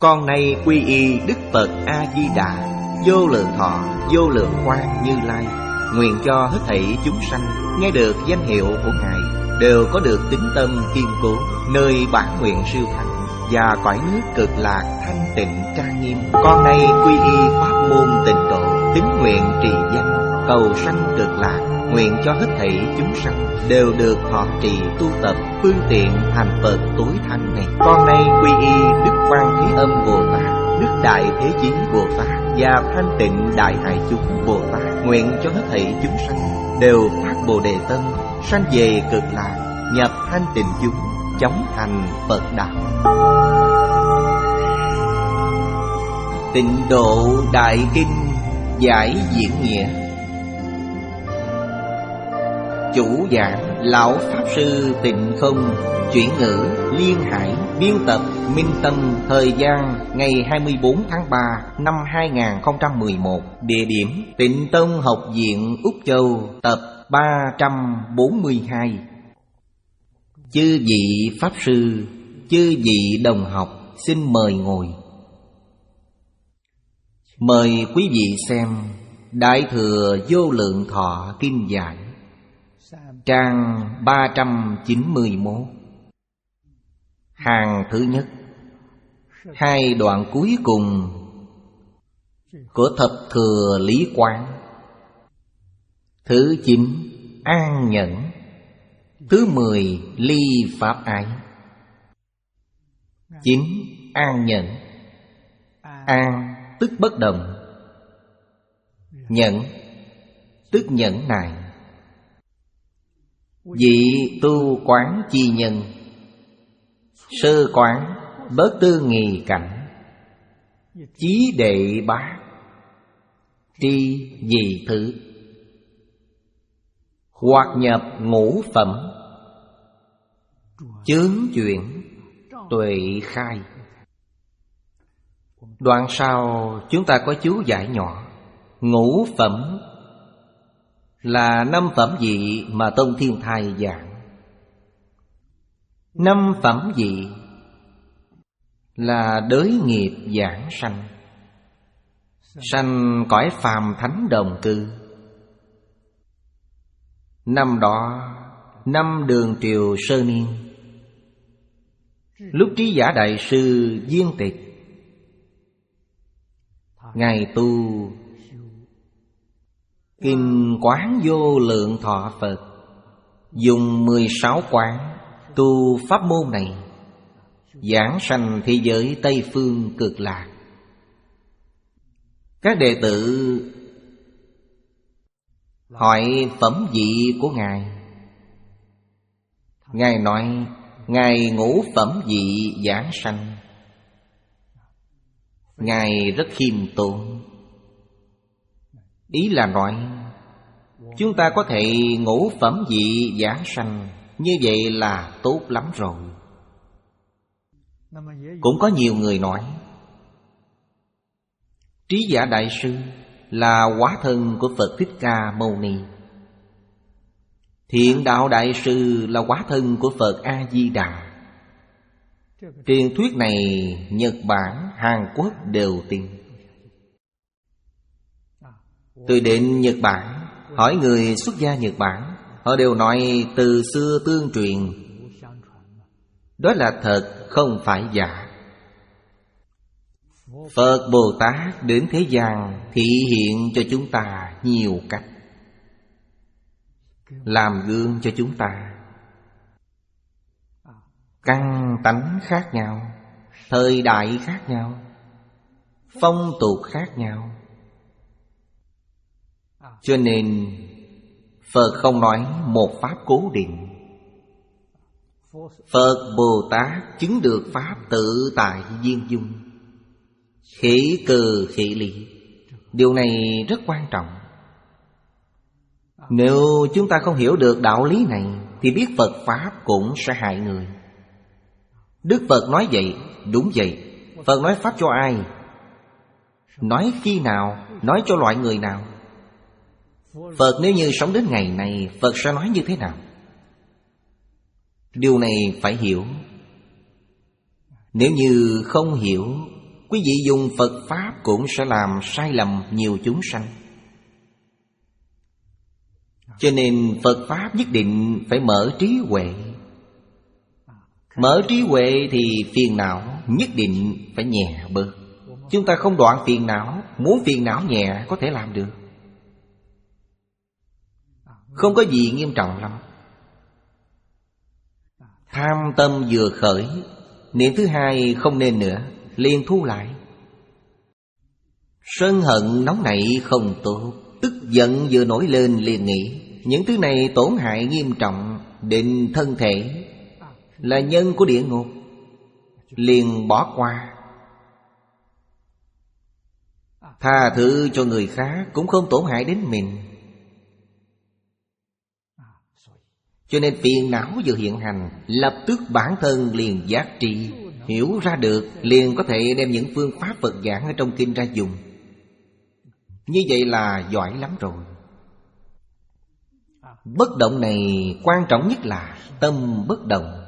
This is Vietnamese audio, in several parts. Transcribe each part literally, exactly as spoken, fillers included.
Con nay quy y Đức Phật A-di-đà, vô lượng thọ, vô lượng quang Như Lai. Nguyện cho hết thảy chúng sanh nghe được danh hiệu của Ngài đều có được tín tâm kiên cố, nơi bản nguyện siêu thắng và cõi nước cực lạc thanh tịnh trang nghiêm. Con nay quy y pháp môn tịnh độ, tín nguyện trì danh, cầu sanh cực lạc. Nguyện cho hết thảy chúng sanh đều được thọ trì tu tập phương tiện thành Phật tối thắng này. Con nay quy y Đức Quan Thế Âm Bồ Tát, Đức Đại Thế Chí Bồ Tát và Thanh Tịnh Đại Hải Chúng Bồ Tát. Nguyện cho hết thảy chúng sanh đều phát Bồ Đề tâm, sanh về cực lạc, nhập thanh tịnh chúng, chóng thành Phật đạo. Tịnh Độ Đại Kinh giải diễn nghĩa. Chủ giảng Lão Pháp Sư Tịnh Không, chuyển ngữ Liên Hải, biên tập Minh Tâm. Thời gian ngày hai mươi bốn tháng ba năm hai nghìn không trăm mười một. Địa điểm Tịnh Tông Học viện Úc Châu, tập ba trăm bốn mươi hai. Chư vị Pháp Sư, chư vị đồng học, xin mời ngồi. Mời quý vị xem Đại Thừa Vô Lượng Thọ Kinh Giải, trang ba trăm chín mươi mốt. Hàng thứ nhất, hai đoạn cuối cùng của Thập Thừa Lý Quán. Thứ chín, an nhẫn. Thứ mười, ly pháp ái. Chín, an nhẫn. An tức bất động, nhẫn tức nhẫn nại. Vị tu quán chi nhân, sơ quán bớt tư nghì cảnh. Chí đệ bát, tri dị thứ. Hoặc nhập ngũ phẩm, chướng chuyển tuệ khai. Đoạn sau chúng ta có chú giải nhỏ. Ngũ phẩm là năm phẩm vị mà Tông Thiên Thai giảng. Năm phẩm vị là đới nghiệp giảng sanh, sanh cõi phàm thánh đồng cư. Năm đó, năm Đường Triều Sơ Niên, lúc Trí Giả Đại Sư viên tịch, Ngài tu Kinh Quán Vô Lượng Thọ Phật, dùng mười sáu quán tu pháp môn này, giảng sanh thế giới Tây Phương Cực Lạc. Các đệ tử hỏi phẩm vị của Ngài. Ngài nói Ngài ngũ phẩm vị giảng sanh. Ngài rất khiêm tốn. Ý là nói chúng ta có thể ngũ phẩm vị giảng sanh, như vậy là tốt lắm rồi. Cũng có nhiều người nói Trí Giả Đại Sư là hóa thân của Phật Thích Ca Mâu Ni, Thiện Đạo Đại Sư là hóa thân của Phật A-di-đà. Truyền thuyết này Nhật Bản, Hàn Quốc đều tin. Tôi đến Nhật Bản hỏi người xuất gia Nhật Bản, họ đều nói từ xưa tương truyền. Đó là thật, không phải giả. Phật Bồ Tát đến thế gian thị hiện cho chúng ta nhiều cách, làm gương cho chúng ta. Căn tánh khác nhau, thời đại khác nhau, phong tục khác nhau, cho nên Phật không nói một pháp cố định. Phật Bồ Tát chứng được pháp tự tại viên dung, khỉ cừ khỉ lý. Điều này rất quan trọng. Nếu chúng ta không hiểu được đạo lý này thì biết Phật pháp cũng sẽ hại người. Đức Phật nói vậy, đúng vậy. Phật nói pháp cho ai? Nói khi nào? Nói cho loại người nào? Phật nếu như sống đến ngày này, Phật sẽ nói như thế nào? Điều này phải hiểu. Nếu như không hiểu Quý vị dùng Phật Pháp cũng sẽ làm sai lầm nhiều chúng sanh. Cho nên Phật Pháp nhất định phải mở trí huệ. Mở trí huệ thì phiền não nhất định phải nhẹ bớt. Chúng ta không đoạn phiền não, muốn phiền não nhẹ có thể làm được, không có gì nghiêm trọng lắm. Tham tâm vừa khởi, niệm thứ hai không nên nữa, liền thu lại. Sân hận nóng nảy không tốt, tức giận vừa nổi lên liền nghĩ những thứ này tổn hại nghiêm trọng đến thân thể, là nhân của địa ngục, liền bỏ qua. Tha thứ cho người khác cũng không tổn hại đến mình. Cho nên phiền não vừa hiện hành, lập tức bản thân liền giác tri, hiểu ra được, liền có thể đem những phương pháp Phật giảng ở trong kinh ra dùng. Như vậy là giỏi lắm rồi. Bất động này quan trọng nhất là tâm bất động.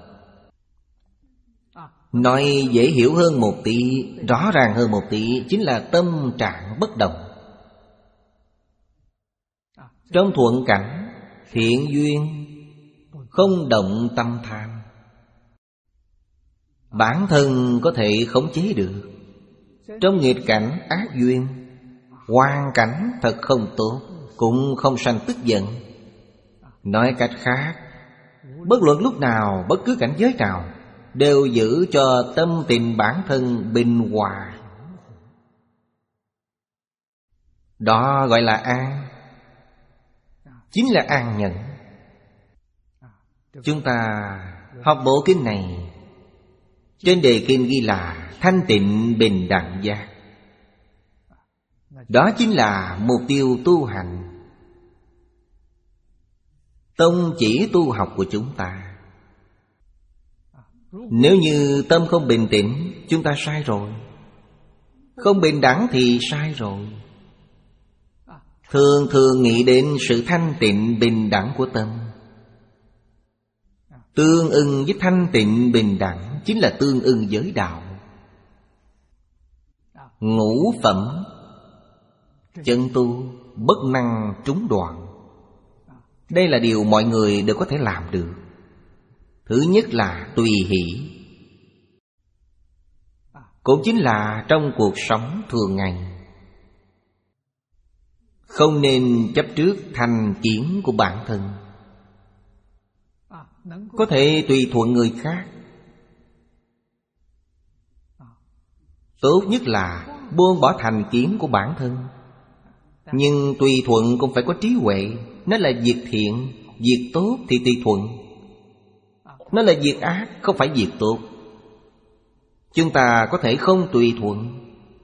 Nói dễ hiểu hơn một tí, rõ ràng hơn một tí, chính là tâm trạng bất động. Trong thuận cảnh, thiện duyên, không động tâm tham. Bản thân có thể khống chế được. Trong nghịch cảnh ác duyên, hoàn cảnh thật không tốt, cũng không sanh tức giận. Nói cách khác, bất luận lúc nào, bất cứ cảnh giới nào, đều giữ cho tâm tình bản thân bình hòa. Đó gọi là an, chính là an nhẫn. Chúng ta học bộ kinh này, trên đề kinh ghi là thanh tịnh bình đẳng giác. Đó chính là mục tiêu tu hành, tông chỉ tu học của chúng ta. Nếu như tâm không bình tĩnh, chúng ta sai rồi. Không bình đẳng thì sai rồi. Thường thường nghĩ đến sự thanh tịnh bình đẳng của tâm. Tương ưng với thanh tịnh bình đẳng chính là tương ưng giới đạo. Ngũ phẩm chân tu, bất năng trúng đoạn. Đây là điều mọi người đều có thể làm được. Thứ nhất là tùy hỷ, cũng chính là trong cuộc sống thường ngày. Không nên chấp trước thành kiến của bản thân. Có thể tùy thuận người khác. Tốt nhất là buông bỏ thành kiến của bản thân. Nhưng tùy thuận cũng phải có trí huệ. Nó là việc thiện, việc tốt thì tùy thuận. Nó là việc ác, không phải việc tốt. Chúng ta có thể không tùy thuận.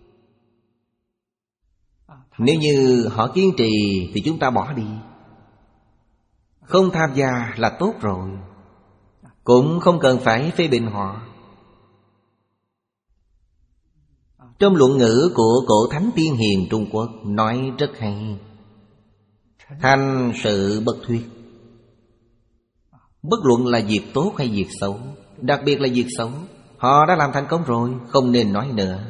Nếu như họ kiên trì thì chúng ta bỏ đi. Không tham gia là tốt rồi. Cũng không cần phải phê bình họ. Trong luận ngữ của cổ thánh tiên hiền Trung Quốc nói rất hay: thành sự bất thuyết. Bất luận là việc tốt hay việc xấu, đặc biệt là việc xấu, họ đã làm thành công rồi, không nên nói nữa.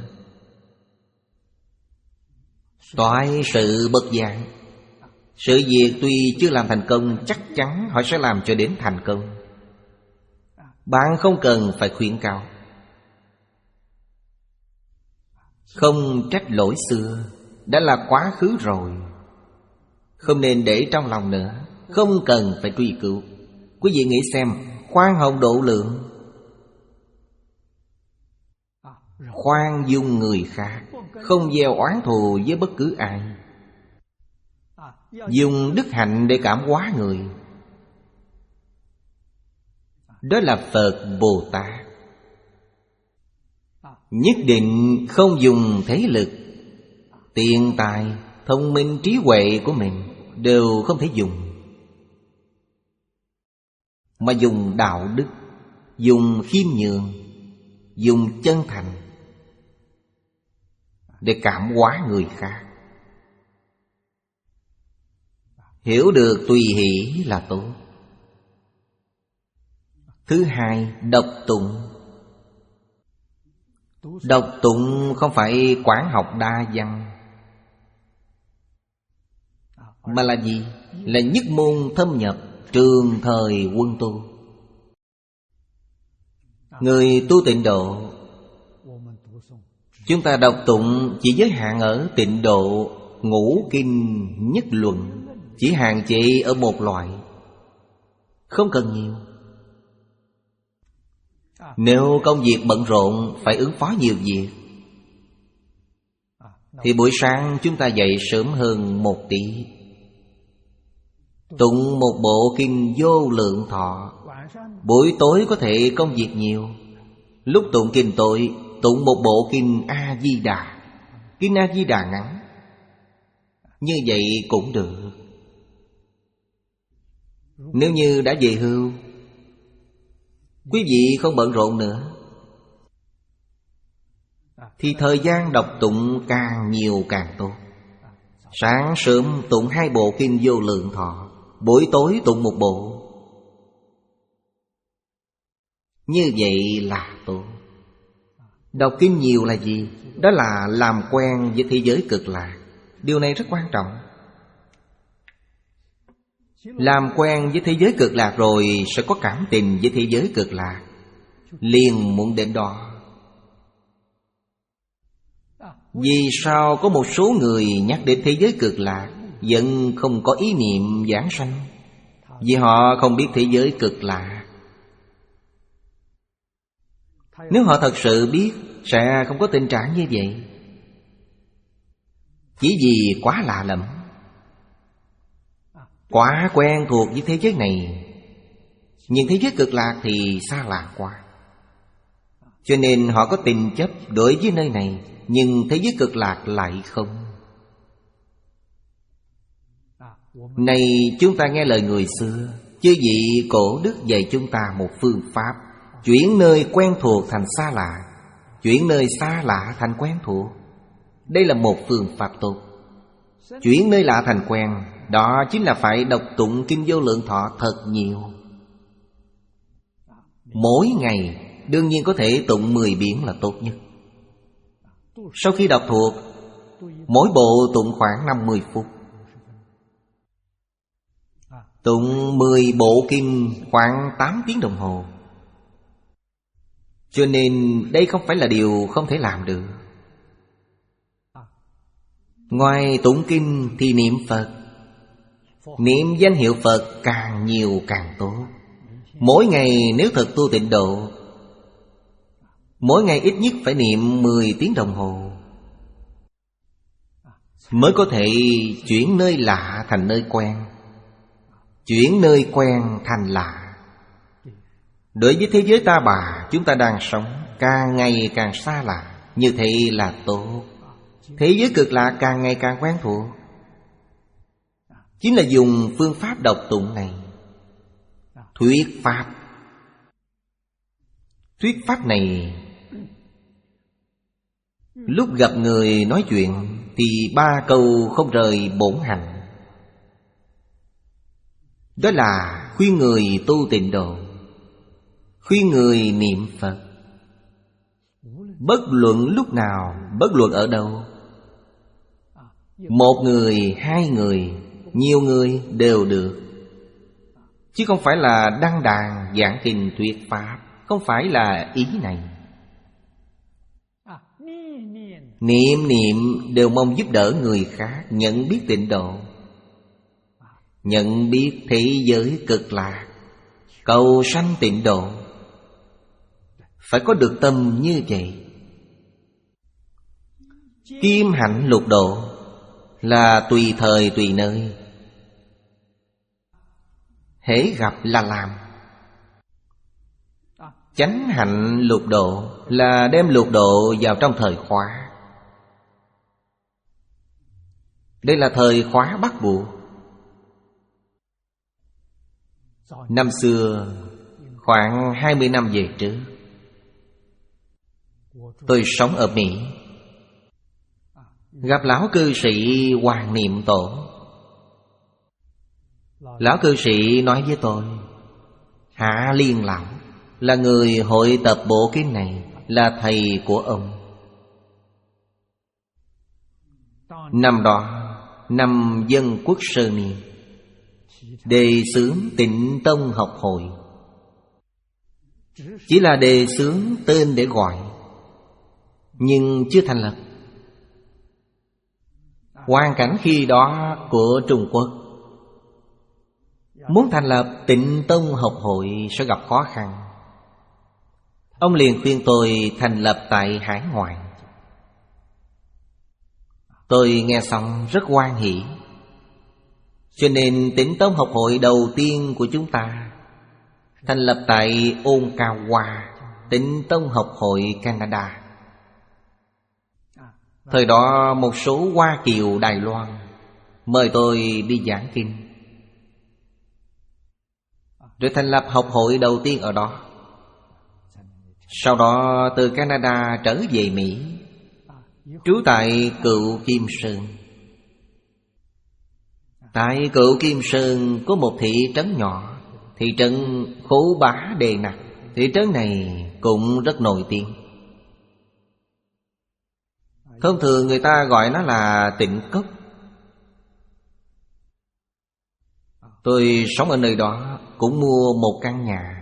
Toại sự bất giảng. Sự việc tuy chưa làm thành công, chắc chắn họ sẽ làm cho đến thành công. Bạn không cần phải khuyến cáo. Không trách lỗi xưa, đã là quá khứ rồi, không nên để trong lòng nữa. Không cần phải truy cứu. Quý vị nghĩ xem, khoan hồng độ lượng, khoan dung người khác, không gieo oán thù với bất cứ ai, dùng đức hạnh để cảm hóa người. Đó là Phật Bồ Tát. Nhất định không dùng thế lực, tiền tài, thông minh, trí huệ của mình đều không thể dùng, mà dùng đạo đức, dùng khiêm nhường, dùng chân thành để cảm hóa người khác. Hiểu được tùy hỷ là tốt. Thứ hai, độc tụng. Đọc tụng không phải quán học đa văn, mà là gì? Là nhất môn thâm nhập, trường thời quân tu. Người tu tịnh độ, chúng ta đọc tụng chỉ giới hạn ở tịnh độ ngũ kinh nhất luận, chỉ hạn chế ở một loại, không cần nhiều. Nếu công việc bận rộn, phải ứng phó nhiều việc, thì buổi sáng chúng ta dậy sớm hơn một tí, tụng một bộ kinh Vô Lượng Thọ. Buổi tối có thể công việc nhiều, lúc tụng kinh tối, tụng một bộ kinh A-di-đà. Kinh A-di-đà ngắn, như vậy cũng được. Nếu như đã về hưu, quý vị không bận rộn nữa, thì thời gian đọc tụng càng nhiều càng tốt. Sáng sớm tụng hai bộ kinh Vô Lượng Thọ, buổi tối tụng một bộ. Như vậy là tốt. Đọc kinh nhiều là gì? Đó là làm quen với thế giới cực lạc. Điều này rất quan trọng. Làm quen với thế giới cực lạc rồi sẽ có cảm tình với thế giới cực lạc, liền muốn đến đó. Vì sao có một số người nhắc đến thế giới cực lạc vẫn không có ý niệm giảng sanh? Vì họ không biết thế giới cực lạc. Nếu họ thật sự biết, sẽ không có tình trạng như vậy. Chỉ vì quá lạ lẫm, quá quen thuộc với thế giới này, nhưng thế giới cực lạc thì xa lạ quá. Cho nên họ có tình chấp đối với nơi này, nhưng thế giới cực lạc lại không. Này chúng ta nghe lời người xưa, chư vị cổ đức dạy chúng ta một phương pháp, chuyển nơi quen thuộc thành xa lạ, chuyển nơi xa lạ thành quen thuộc. Đây là một phương pháp tốt. Chuyển nơi lạ thành quen, đó chính là phải đọc tụng kinh Vô Lượng Thọ thật nhiều. Mỗi ngày đương nhiên có thể tụng mười biến là tốt nhất. Sau khi đọc thuộc, mỗi bộ tụng khoảng năm mươi phút. Tụng mười bộ kinh khoảng tám tiếng đồng hồ. Cho nên đây không phải là điều không thể làm được. Ngoài tụng kinh thì niệm Phật. Niệm danh hiệu Phật càng nhiều càng tốt. Mỗi ngày nếu thật tu tịnh độ, mỗi ngày ít nhất phải niệm mười tiếng đồng hồ, mới có thể chuyển nơi lạ thành nơi quen, chuyển nơi quen thành lạ. Đối với thế giới ta bà chúng ta đang sống, càng ngày càng xa lạ, như thế là tốt. Thế giới cực lạ càng ngày càng quen thuộc. Chính là dùng phương pháp đọc tụng này thuyết pháp. Thuyết pháp này, lúc gặp người nói chuyện thì ba câu không rời bổn hạnh. Đó là khuyên người tu tịnh độ, khuyên người niệm Phật. Bất luận lúc nào, bất luận ở đâu, một người, hai người, nhiều người đều được. Chứ không phải là đăng đàn giảng kinh thuyết pháp. Không phải là ý này. Niệm niệm đều mong giúp đỡ người khác nhận biết tịnh độ, nhận biết thế giới cực lạc, cầu sanh tịnh độ. Phải có được tâm như vậy. Kim hạnh lục độ là tùy thời tùy nơi, hễ gặp là làm. Chánh hạnh lục độ là đem lục độ vào trong thời khóa. Đây là thời khóa bắt buộc. Năm xưa, khoảng hai mươi năm về trước, tôi sống ở Mỹ, gặp lão cư sĩ Hoàng Niệm Tổ. Lão cư sĩ nói với tôi, Hạ Liên lão là người hội tập bộ kinh này, là thầy của ông. Năm đó, năm Dân Quốc sơ niên, đề xướng Tịnh Tông học hội. Chỉ là đề xướng tên để gọi, nhưng chưa thành lập. Hoàn cảnh khi đó của Trung Quốc, muốn thành lập Tịnh Tông học hội sẽ gặp khó khăn. Ông liền khuyên tôi thành lập tại hải ngoại. Tôi nghe xong rất hoan hỉ. Cho nên Tịnh Tông học hội đầu tiên của chúng ta thành lập tại Onkawa, Tịnh Tông học hội Canada. Thời đó một số Hoa Kiều Đài Loan mời tôi đi giảng kinh, rồi thành lập học hội đầu tiên ở đó. Sau đó từ Canada trở về Mỹ, trú tại Cựu Kim Sơn. Tại Cựu Kim Sơn có một thị trấn nhỏ, thị trấn Khố Bá Đề Nặc. Thị trấn này cũng rất nổi tiếng. Thông thường người ta gọi nó là Tịnh Cốc. Tôi sống ở nơi đó, cũng mua một căn nhà.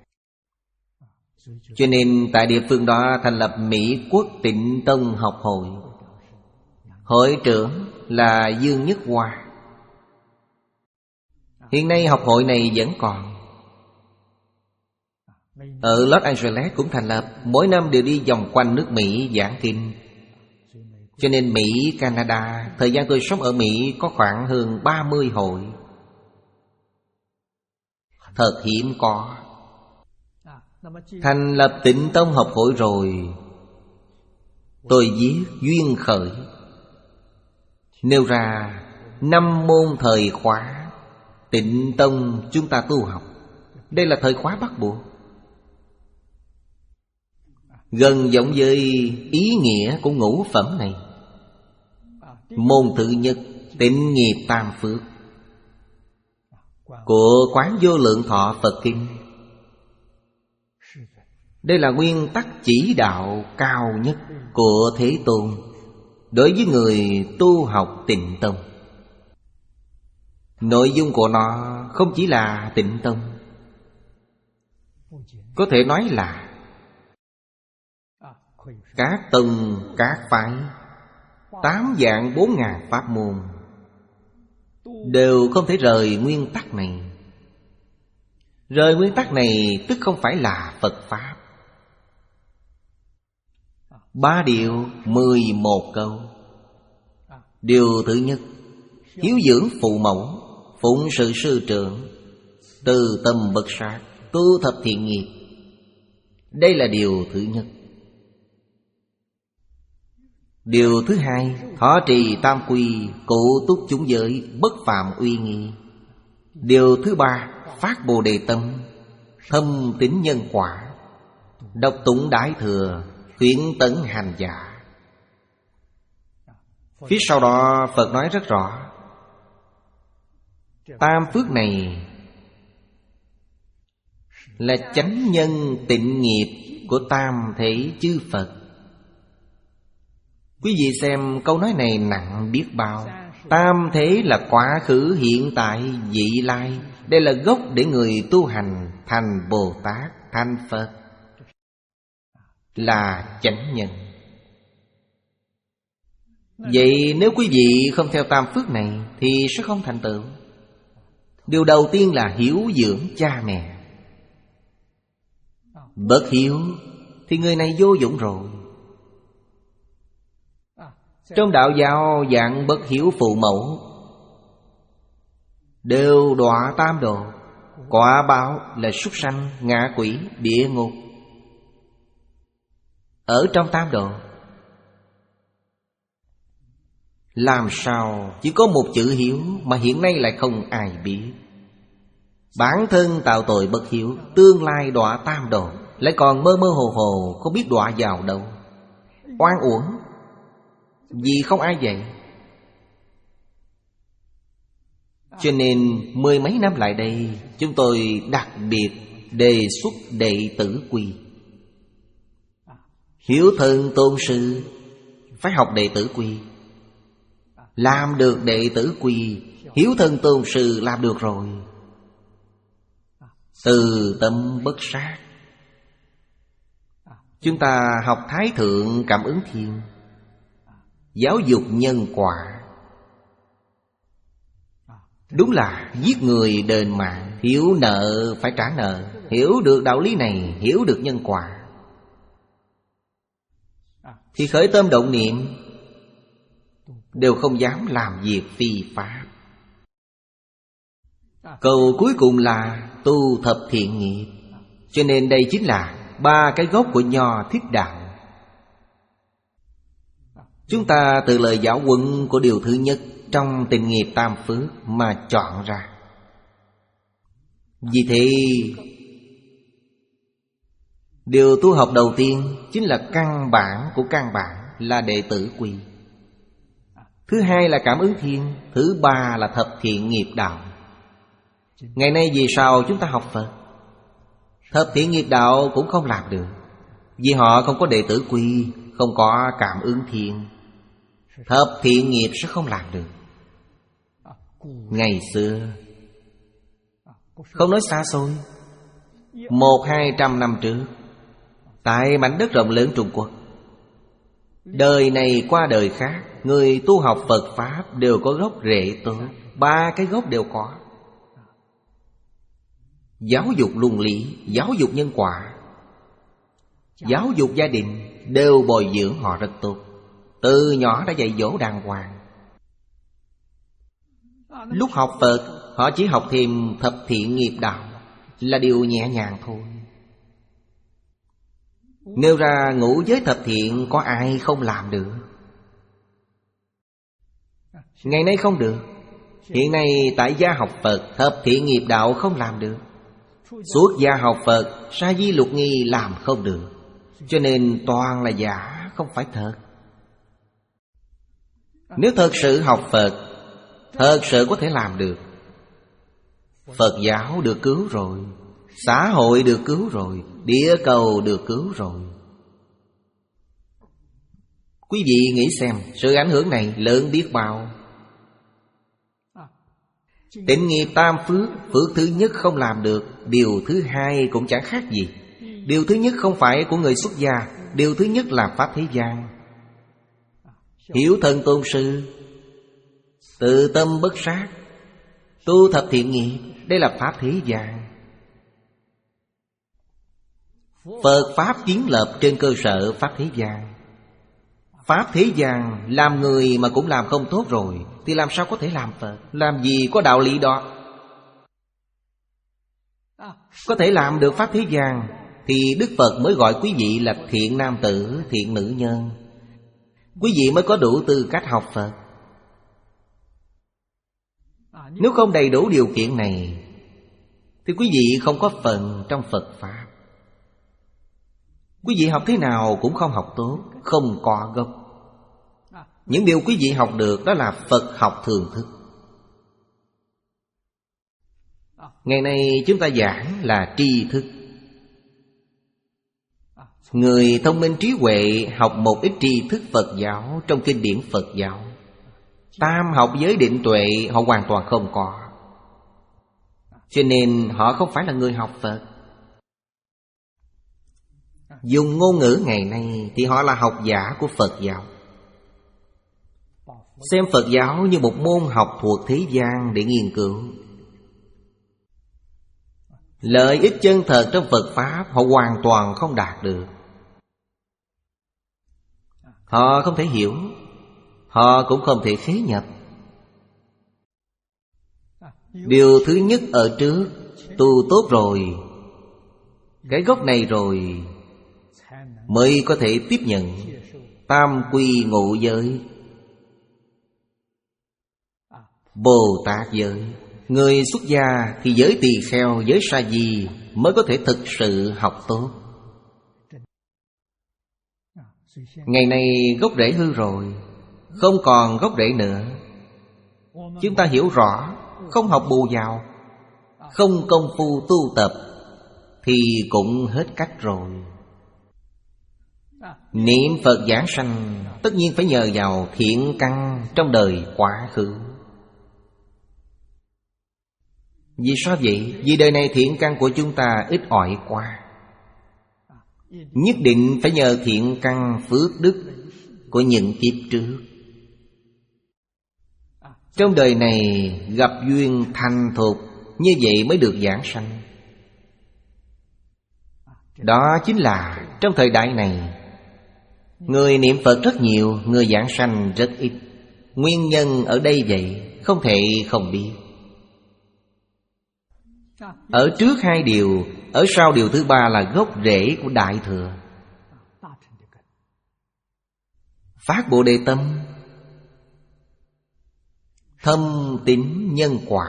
Cho nên tại địa phương đó thành lập Mỹ Quốc Tịnh Tông học hội. Hội trưởng là Dương Nhất Hoa. Hiện nay học hội này vẫn còn. Ở Los Angeles cũng thành lập, mỗi năm đều đi vòng quanh nước Mỹ giảng kinh. Cho nên Mỹ, Canada, thời gian tôi sống ở Mỹ có khoảng hơn ba mươi hội. Thật hiếm có. Thành lập Tịnh Tông học hội rồi, tôi viết duyên khởi, nêu ra năm môn thời khóa Tịnh Tông chúng ta tu học. Đây là thời khóa bắt buộc, gần giống với ý nghĩa của ngũ phẩm này. Môn thứ nhất, Tịnh Nghiệp Tam Phước của Quán Vô Lượng Thọ Phật Kinh. Đây là nguyên tắc chỉ đạo cao nhất của Thế Tôn đối với người tu học Tịnh Tông. Nội dung của nó không chỉ là Tịnh Tông, có thể nói là các tông, các phái, tám vạn bốn ngàn pháp môn đều không thể rời nguyên tắc này. Rời nguyên tắc này tức không phải là Phật Pháp. Ba điều, mười một câu. Điều thứ nhất, hiếu dưỡng phụ mẫu, phụng sự sư trưởng, từ tâm bất sát, tu thập thiện nghiệp. Đây là điều thứ nhất. Điều thứ hai, thọ trì tam quy, cụ túc chúng giới, bất phạm uy nghi. Điều thứ ba, phát bồ đề tâm, thâm tín nhân quả, đọc tụng Đại Thừa, khuyến tấn hành giả. Phía sau đó Phật nói rất rõ, tam phước này là chánh nhân tịnh nghiệp của tam thể chư Phật. Quý vị xem câu nói này nặng biết bao. Tam thế là quá khứ, hiện tại, vị lai. Đây là gốc để người tu hành thành Bồ Tát, thành Phật, là chánh nhân. Vậy nếu quý vị không theo tam phước này thì sẽ không thành tựu. Điều đầu tiên là hiếu dưỡng cha mẹ. Bất hiếu thì người này vô dụng rồi. Trong đạo giáo dạng bất hiếu phụ mẫu đều đọa tam đồ. Quả báo là súc sanh, ngạ quỷ, địa ngục. Ở trong tam đồ, làm sao chỉ có một chữ hiếu mà hiện nay lại không ai biết. Bản thân tạo tội bất hiếu, tương lai đọa tam đồ, lại còn mơ mơ hồ hồ không biết đọa vào đâu. Oan uổng, vì không ai dạy. Cho nên mười mấy năm lại đây, chúng tôi đặc biệt đề xuất đệ tử quy. Hiếu thân tôn sư, phải học đệ tử quy. Làm được đệ tử quy, hiếu thân tôn sư làm được rồi. Từ tâm bất sát. Chúng ta học Thái Thượng Cảm Ứng Thiên, giáo dục nhân quả. Đúng là giết người đền mạng, hiếu nợ phải trả nợ. Hiểu được đạo lý này, hiểu được nhân quả, thì khởi tâm động niệm đều không dám làm việc phi pháp. Cầu cuối cùng là tu thập thiện nghiệp. Cho nên đây chính là ba cái gốc của Nho Thích Đạo. Chúng ta từ lời giáo huấn của điều thứ nhất trong Tịnh Nghiệp Tam Phước mà chọn ra. Vì thế điều tu học đầu tiên chính là căn bản của căn bản, là đệ tử quy. Thứ hai là Cảm Ứng Thiên. Thứ ba là thập thiện nghiệp đạo. Ngày nay vì sao chúng ta học Phật? Thập thiện nghiệp đạo cũng không làm được, vì họ không có đệ tử quy, không có Cảm Ứng Thiên. Thập thiện nghiệp sẽ không làm được. Ngày xưa, không nói xa xôi, một hai trăm năm trước, tại mảnh đất rộng lớn Trung Quốc, đời này qua đời khác, người tu học Phật Pháp đều có gốc rễ tốt. Ba cái gốc đều có. Giáo dục luân lý, giáo dục nhân quả, giáo dục gia đình, đều bồi dưỡng họ rất tốt. Từ nhỏ đã dạy dỗ đàng hoàng. Lúc học Phật, họ chỉ học thêm thập thiện nghiệp đạo, là điều nhẹ nhàng thôi. Nêu ra ngũ giới thập thiện, có ai không làm được? Ngày nay không được. Hiện nay tại gia học Phật, thập thiện nghiệp đạo không làm được. Xuất gia học Phật, sa di lục nghi làm không được. Cho nên toàn là giả, không phải thật. Nếu thật sự học Phật, thật sự có thể làm được, Phật giáo được cứu rồi, xã hội được cứu rồi, địa cầu được cứu rồi. Quý vị nghĩ xem, sự ảnh hưởng này lớn biết bao. Tịnh nghiệp tam phước, phước thứ nhất không làm được, điều thứ hai cũng chẳng khác gì. Điều thứ nhất không phải của người xuất gia, điều thứ nhất là pháp thế gian. Hiếu thân tôn sư, tự tâm bất sát, tu thập thiện nghiệp, đây là pháp thế gian. Phật Pháp kiến lập trên cơ sở pháp thế gian. Pháp thế gian làm người mà cũng làm không tốt rồi, thì làm sao có thể làm Phật? Làm gì có đạo lý đó. Có thể làm được pháp thế gian, thì Đức Phật mới gọi quý vị là thiện nam tử, thiện nữ nhân. Quý vị mới có đủ tư cách học Phật. Nếu không đầy đủ điều kiện này, thì quý vị không có phần trong Phật Pháp. Quý vị học thế nào cũng không học tốt, không có gốc. Những điều quý vị học được đó là Phật học thường thức. Ngày nay chúng ta giảng là tri thức. Người thông minh trí huệ học một ít tri thức Phật giáo trong kinh điển Phật giáo. Tam học giới định tuệ họ hoàn toàn không có. Cho nên họ không phải là người học Phật. Dùng ngôn ngữ ngày nay thì họ là học giả của Phật giáo. Xem Phật giáo như một môn học thuộc thế gian để nghiên cứu. Lợi ích chân thật trong Phật Pháp họ hoàn toàn không đạt được. Họ không thể hiểu, họ cũng không thể khế nhập. Điều thứ nhất ở trước, tu tốt rồi, cái gốc này rồi, mới có thể tiếp nhận tam quy ngũ giới, Bồ Tát giới. Người xuất gia thì giới tỳ kheo, giới sa di mới có thể thực sự học tốt. Ngày nay gốc rễ hư rồi, không còn gốc rễ nữa. Chúng ta hiểu rõ, không học bù vào, không công phu tu tập, thì cũng hết cách rồi. Niệm Phật giảng sanh tất nhiên phải nhờ vào thiện căn trong đời quá khứ. Vì sao vậy? Vì đời này thiện căn của chúng ta ít ỏi quá. Nhất định phải nhờ thiện căn phước đức của những kiếp trước. Trong đời này gặp duyên thành thục, như vậy mới được giảng sanh. Đó chính là trong thời đại này người niệm Phật rất nhiều, người giảng sanh rất ít. Nguyên nhân ở đây vậy, không thể không biết. Ở trước hai điều, ở sau điều thứ ba là gốc rễ của Đại Thừa. Phát Bồ Đề tâm, thâm tín nhân quả.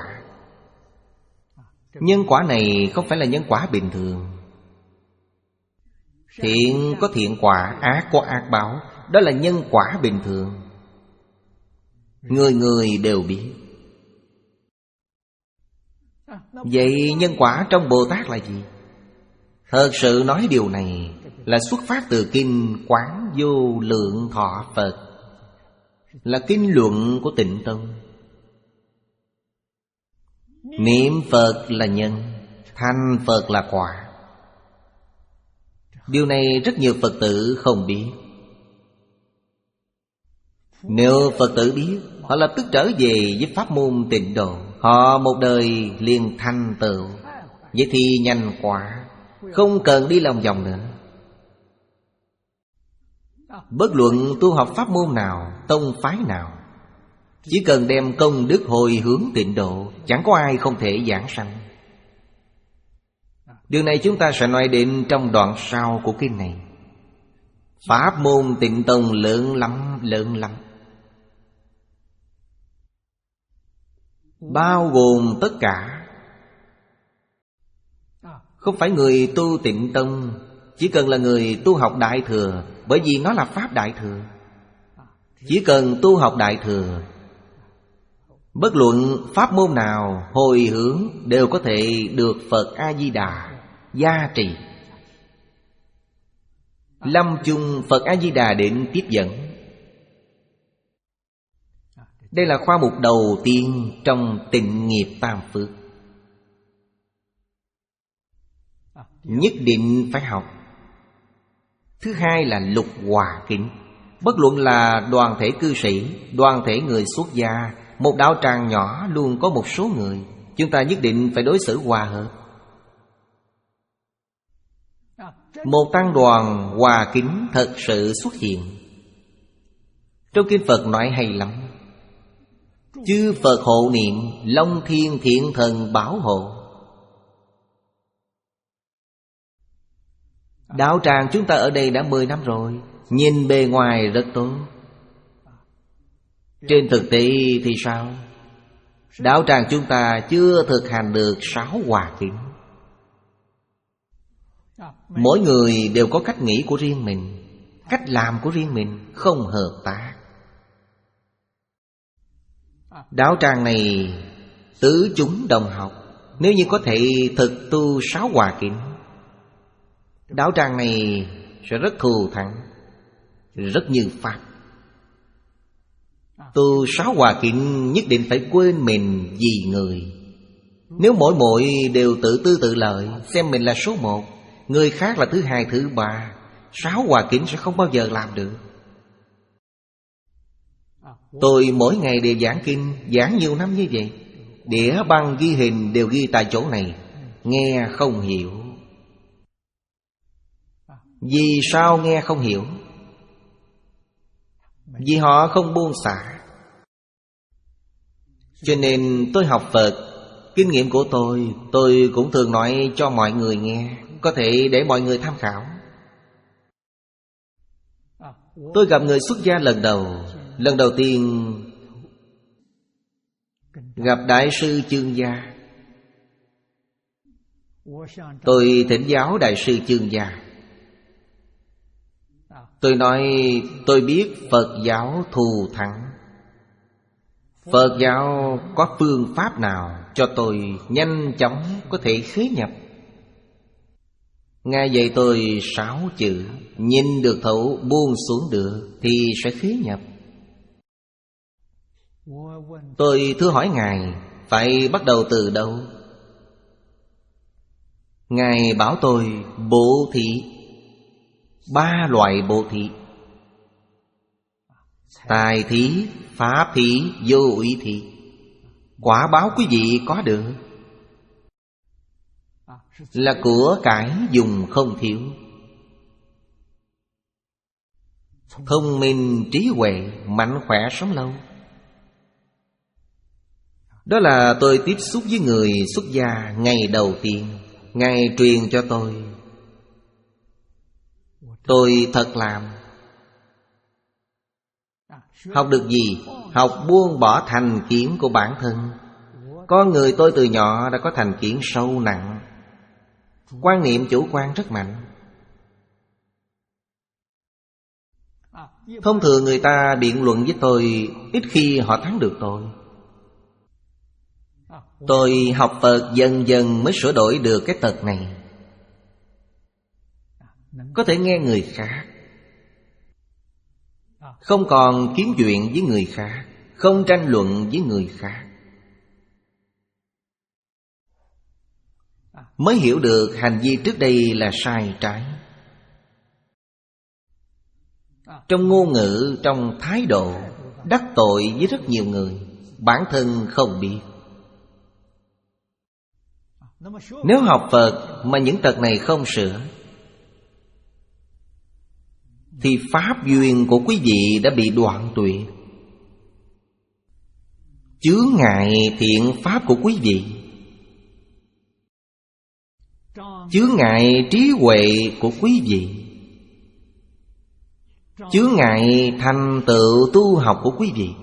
Nhân quả này không phải là nhân quả bình thường. Thiện có thiện quả, ác có ác báo. Đó là nhân quả bình thường, người người đều biết. Vậy nhân quả trong Bồ Tát là gì? Thật sự nói điều này là xuất phát từ Kinh Quán Vô Lượng Thọ Phật, là kinh luận của Tịnh Tông. Niệm Phật là nhân, thành Phật là quả. Điều này rất nhiều Phật tử không biết. Nếu Phật tử biết, họ lập tức trở về với pháp môn Tịnh Độ. Họ một đời liền thành tựu. Vậy thì nhanh quá, không cần đi lòng vòng nữa. Bất luận tu học pháp môn nào, tông phái nào, chỉ cần đem công đức hồi hướng Tịnh Độ, chẳng có ai không thể giảng sanh. Điều này chúng ta sẽ nói đến trong đoạn sau của kinh này. Pháp môn Tịnh Tông lớn lắm, lớn lắm, bao gồm tất cả. Không phải người tu Tịnh Tông chỉ cần là người tu học Đại Thừa, bởi vì nó là Pháp Đại Thừa. Chỉ cần tu học Đại Thừa, bất luận pháp môn nào hồi hướng đều có thể được Phật A-di-đà gia trì. Lâm chung Phật A-di-đà đến tiếp dẫn. Đây là khoa mục đầu tiên trong tịnh nghiệp tam phước. Nhất định phải học. Thứ hai là lục hòa kính. Bất luận là đoàn thể cư sĩ, đoàn thể người xuất gia, một đạo tràng nhỏ luôn có một số người, chúng ta nhất định phải đối xử hòa hợp. Một tăng đoàn hòa kính thật sự xuất hiện. Trong kinh Phật nói hay lắm. Chư Phật hộ niệm, Long Thiên Thiện Thần bảo hộ. Đạo tràng chúng ta ở đây đã mười năm rồi, nhìn bề ngoài rất tốt. Trên thực tế thì sao? Đạo tràng chúng ta chưa thực hành được sáu hòa kính. Mỗi người đều có cách nghĩ của riêng mình, cách làm của riêng mình, không hợp tác. Đạo tràng này tứ chúng đồng học, nếu như có thể thực tu sáu hòa kính, đạo tràng này sẽ rất thù thắng, rất như Pháp. Tu sáu hòa kính nhất định phải quên mình vì người. Nếu mỗi mỗi đều tự tư tự lợi, xem mình là số một, người khác là thứ hai, thứ ba, sáu hòa kính sẽ không bao giờ làm được. Tôi mỗi ngày đều giảng kinh, giảng nhiều năm như vậy, đĩa băng ghi hình đều ghi tại chỗ này, nghe không hiểu. Vì sao nghe không hiểu? Vì họ không buông xả. Cho nên tôi học Phật, kinh nghiệm của tôi, tôi cũng thường nói cho mọi người nghe, có thể để mọi người tham khảo. Tôi gặp người xuất gia lần đầu, lần đầu tiên gặp Đại sư Chương Gia. Tôi thỉnh giáo Đại sư Chương Gia. Tôi nói tôi biết Phật giáo thù thắng. Phật giáo có phương pháp nào cho tôi nhanh chóng có thể khế nhập? Ngài dạy tôi sáu chữ: nhìn được thấu, buông xuống được, thì sẽ khế nhập. Tôi thưa hỏi Ngài, phải bắt đầu từ đâu? Ngài bảo tôi bố thí. Ba loại bố thí: tài thí, pháp thí, vô úy thí. Quả báo quý vị có được là của cải dùng không thiếu. Thông minh, trí huệ, mạnh khỏe, sống lâu. Đó là tôi tiếp xúc với người xuất gia ngày đầu tiên. Ngài truyền cho tôi, tôi thật làm. Học được gì? Học buông bỏ thành kiến của bản thân. Con người tôi từ nhỏ đã có thành kiến sâu nặng, quan niệm chủ quan rất mạnh. Thông thường người ta biện luận với tôi, ít khi họ thắng được tôi. Tôi học Phật dần dần mới sửa đổi được cái tật này. Có thể nghe người khác, không còn kiếm chuyện với người khác, không tranh luận với người khác, mới hiểu được hành vi trước đây là sai trái. Trong ngôn ngữ, trong thái độ, đắc tội với rất nhiều người, bản thân không biết. Nếu học Phật mà những tật này không sửa, thì pháp duyên của quý vị đã bị đoạn tuyệt, chướng ngại thiện pháp của quý vị, chướng ngại trí huệ của quý vị, chướng ngại thành tựu tu học của quý vị.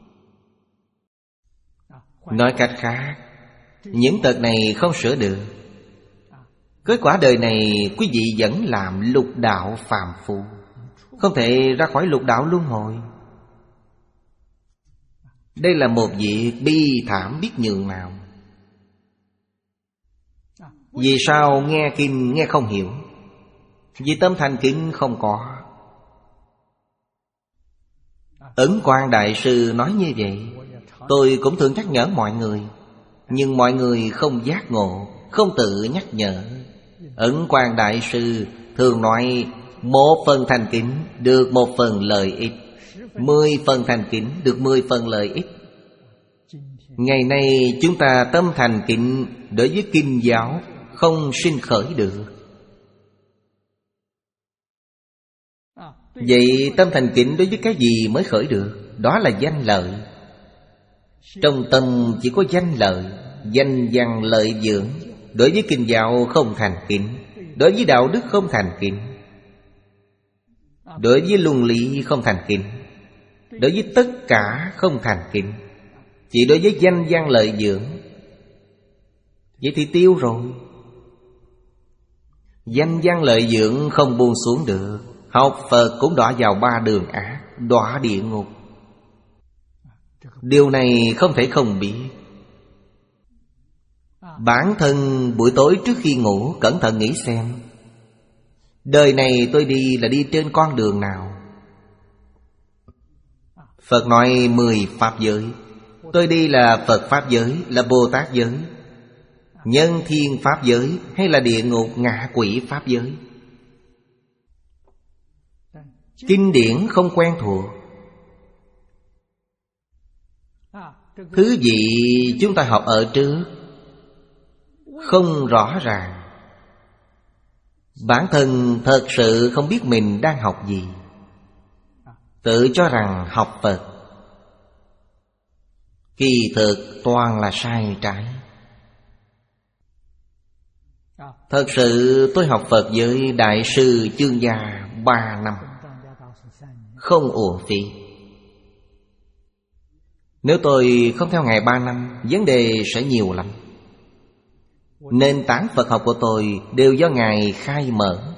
Nói cách khác, những tật này không sửa được. Kết quả đời này quý vị vẫn làm lục đạo phàm phu, không thể ra khỏi lục đạo luân hồi. Đây là một việc bi thảm biết nhường nào. Vì sao nghe kinh nghe không hiểu? Vì tâm thành kính không có. Ấn Quang Đại Sư nói như vậy. Tôi cũng thường nhắc nhở mọi người, nhưng mọi người không giác ngộ, không tự nhắc nhở. Ấn Quang Đại Sư thường nói, một phần thành kính được một phần lợi ích, mười phần thành kính được mười phần lợi ích. Ngày nay chúng ta tâm thành kính đối với kinh giáo không sinh khởi được. Vậy tâm thành kính đối với cái gì mới khởi được? Đó là danh lợi. Trong tâm chỉ có danh lợi, danh văn lợi dưỡng. Đối với kinh giáo không thành kính, đối với đạo đức không thành kính, đối với luân lý không thành kính, đối với tất cả không thành kính, chỉ đối với danh văn lợi dưỡng. Vậy thì tiêu rồi. Danh văn lợi dưỡng không buông xuống được. Học Phật cũng đọa vào ba đường ác, đọa địa ngục. Điều này không thể không biết. Bản thân buổi tối trước khi ngủ cẩn thận nghĩ xem, đời này tôi đi là đi trên con đường nào? Phật nói mười pháp giới. Tôi đi là Phật pháp giới, là Bồ Tát giới, nhân thiên pháp giới, hay là địa ngục ngạ quỷ pháp giới? Kinh điển không quen thuộc, thứ gì chúng ta học ở trước không rõ ràng. Bản thân thật sự không biết mình đang học gì, tự cho rằng học Phật. Kỳ thực toàn là sai trái. Thật sự tôi học Phật với Đại sư Chương Gia ba năm, không uổng phí. Nếu tôi không theo Ngài ba năm, vấn đề sẽ nhiều lắm. Nền tảng Phật học của tôi đều do Ngài khai mở.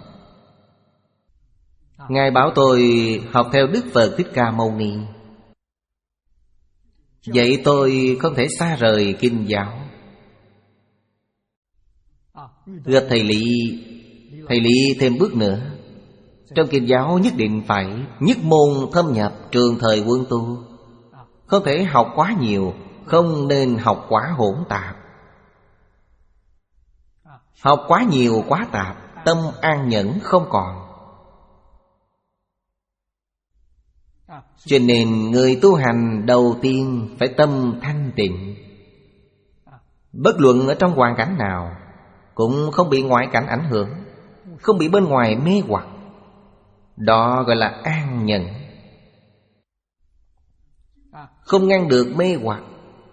Ngài bảo tôi học theo Đức Phật Thích Ca Mâu Ni. Vậy tôi không thể xa rời kinh giáo. Gặp thầy Lý, Thầy lý thêm bước nữa. Trong kinh giáo nhất định phải nhất môn thâm nhập, trường thời quân tu. Không thể học quá nhiều, không nên học quá hỗn tạp. Học quá nhiều quá tạp, tâm an nhẫn không còn. Cho nên người tu hành đầu tiên phải tâm thanh tịnh. Bất luận ở trong hoàn cảnh nào cũng không bị ngoại cảnh ảnh hưởng, không bị bên ngoài mê hoặc. Đó gọi là an nhẫn. Không ngăn được mê hoặc,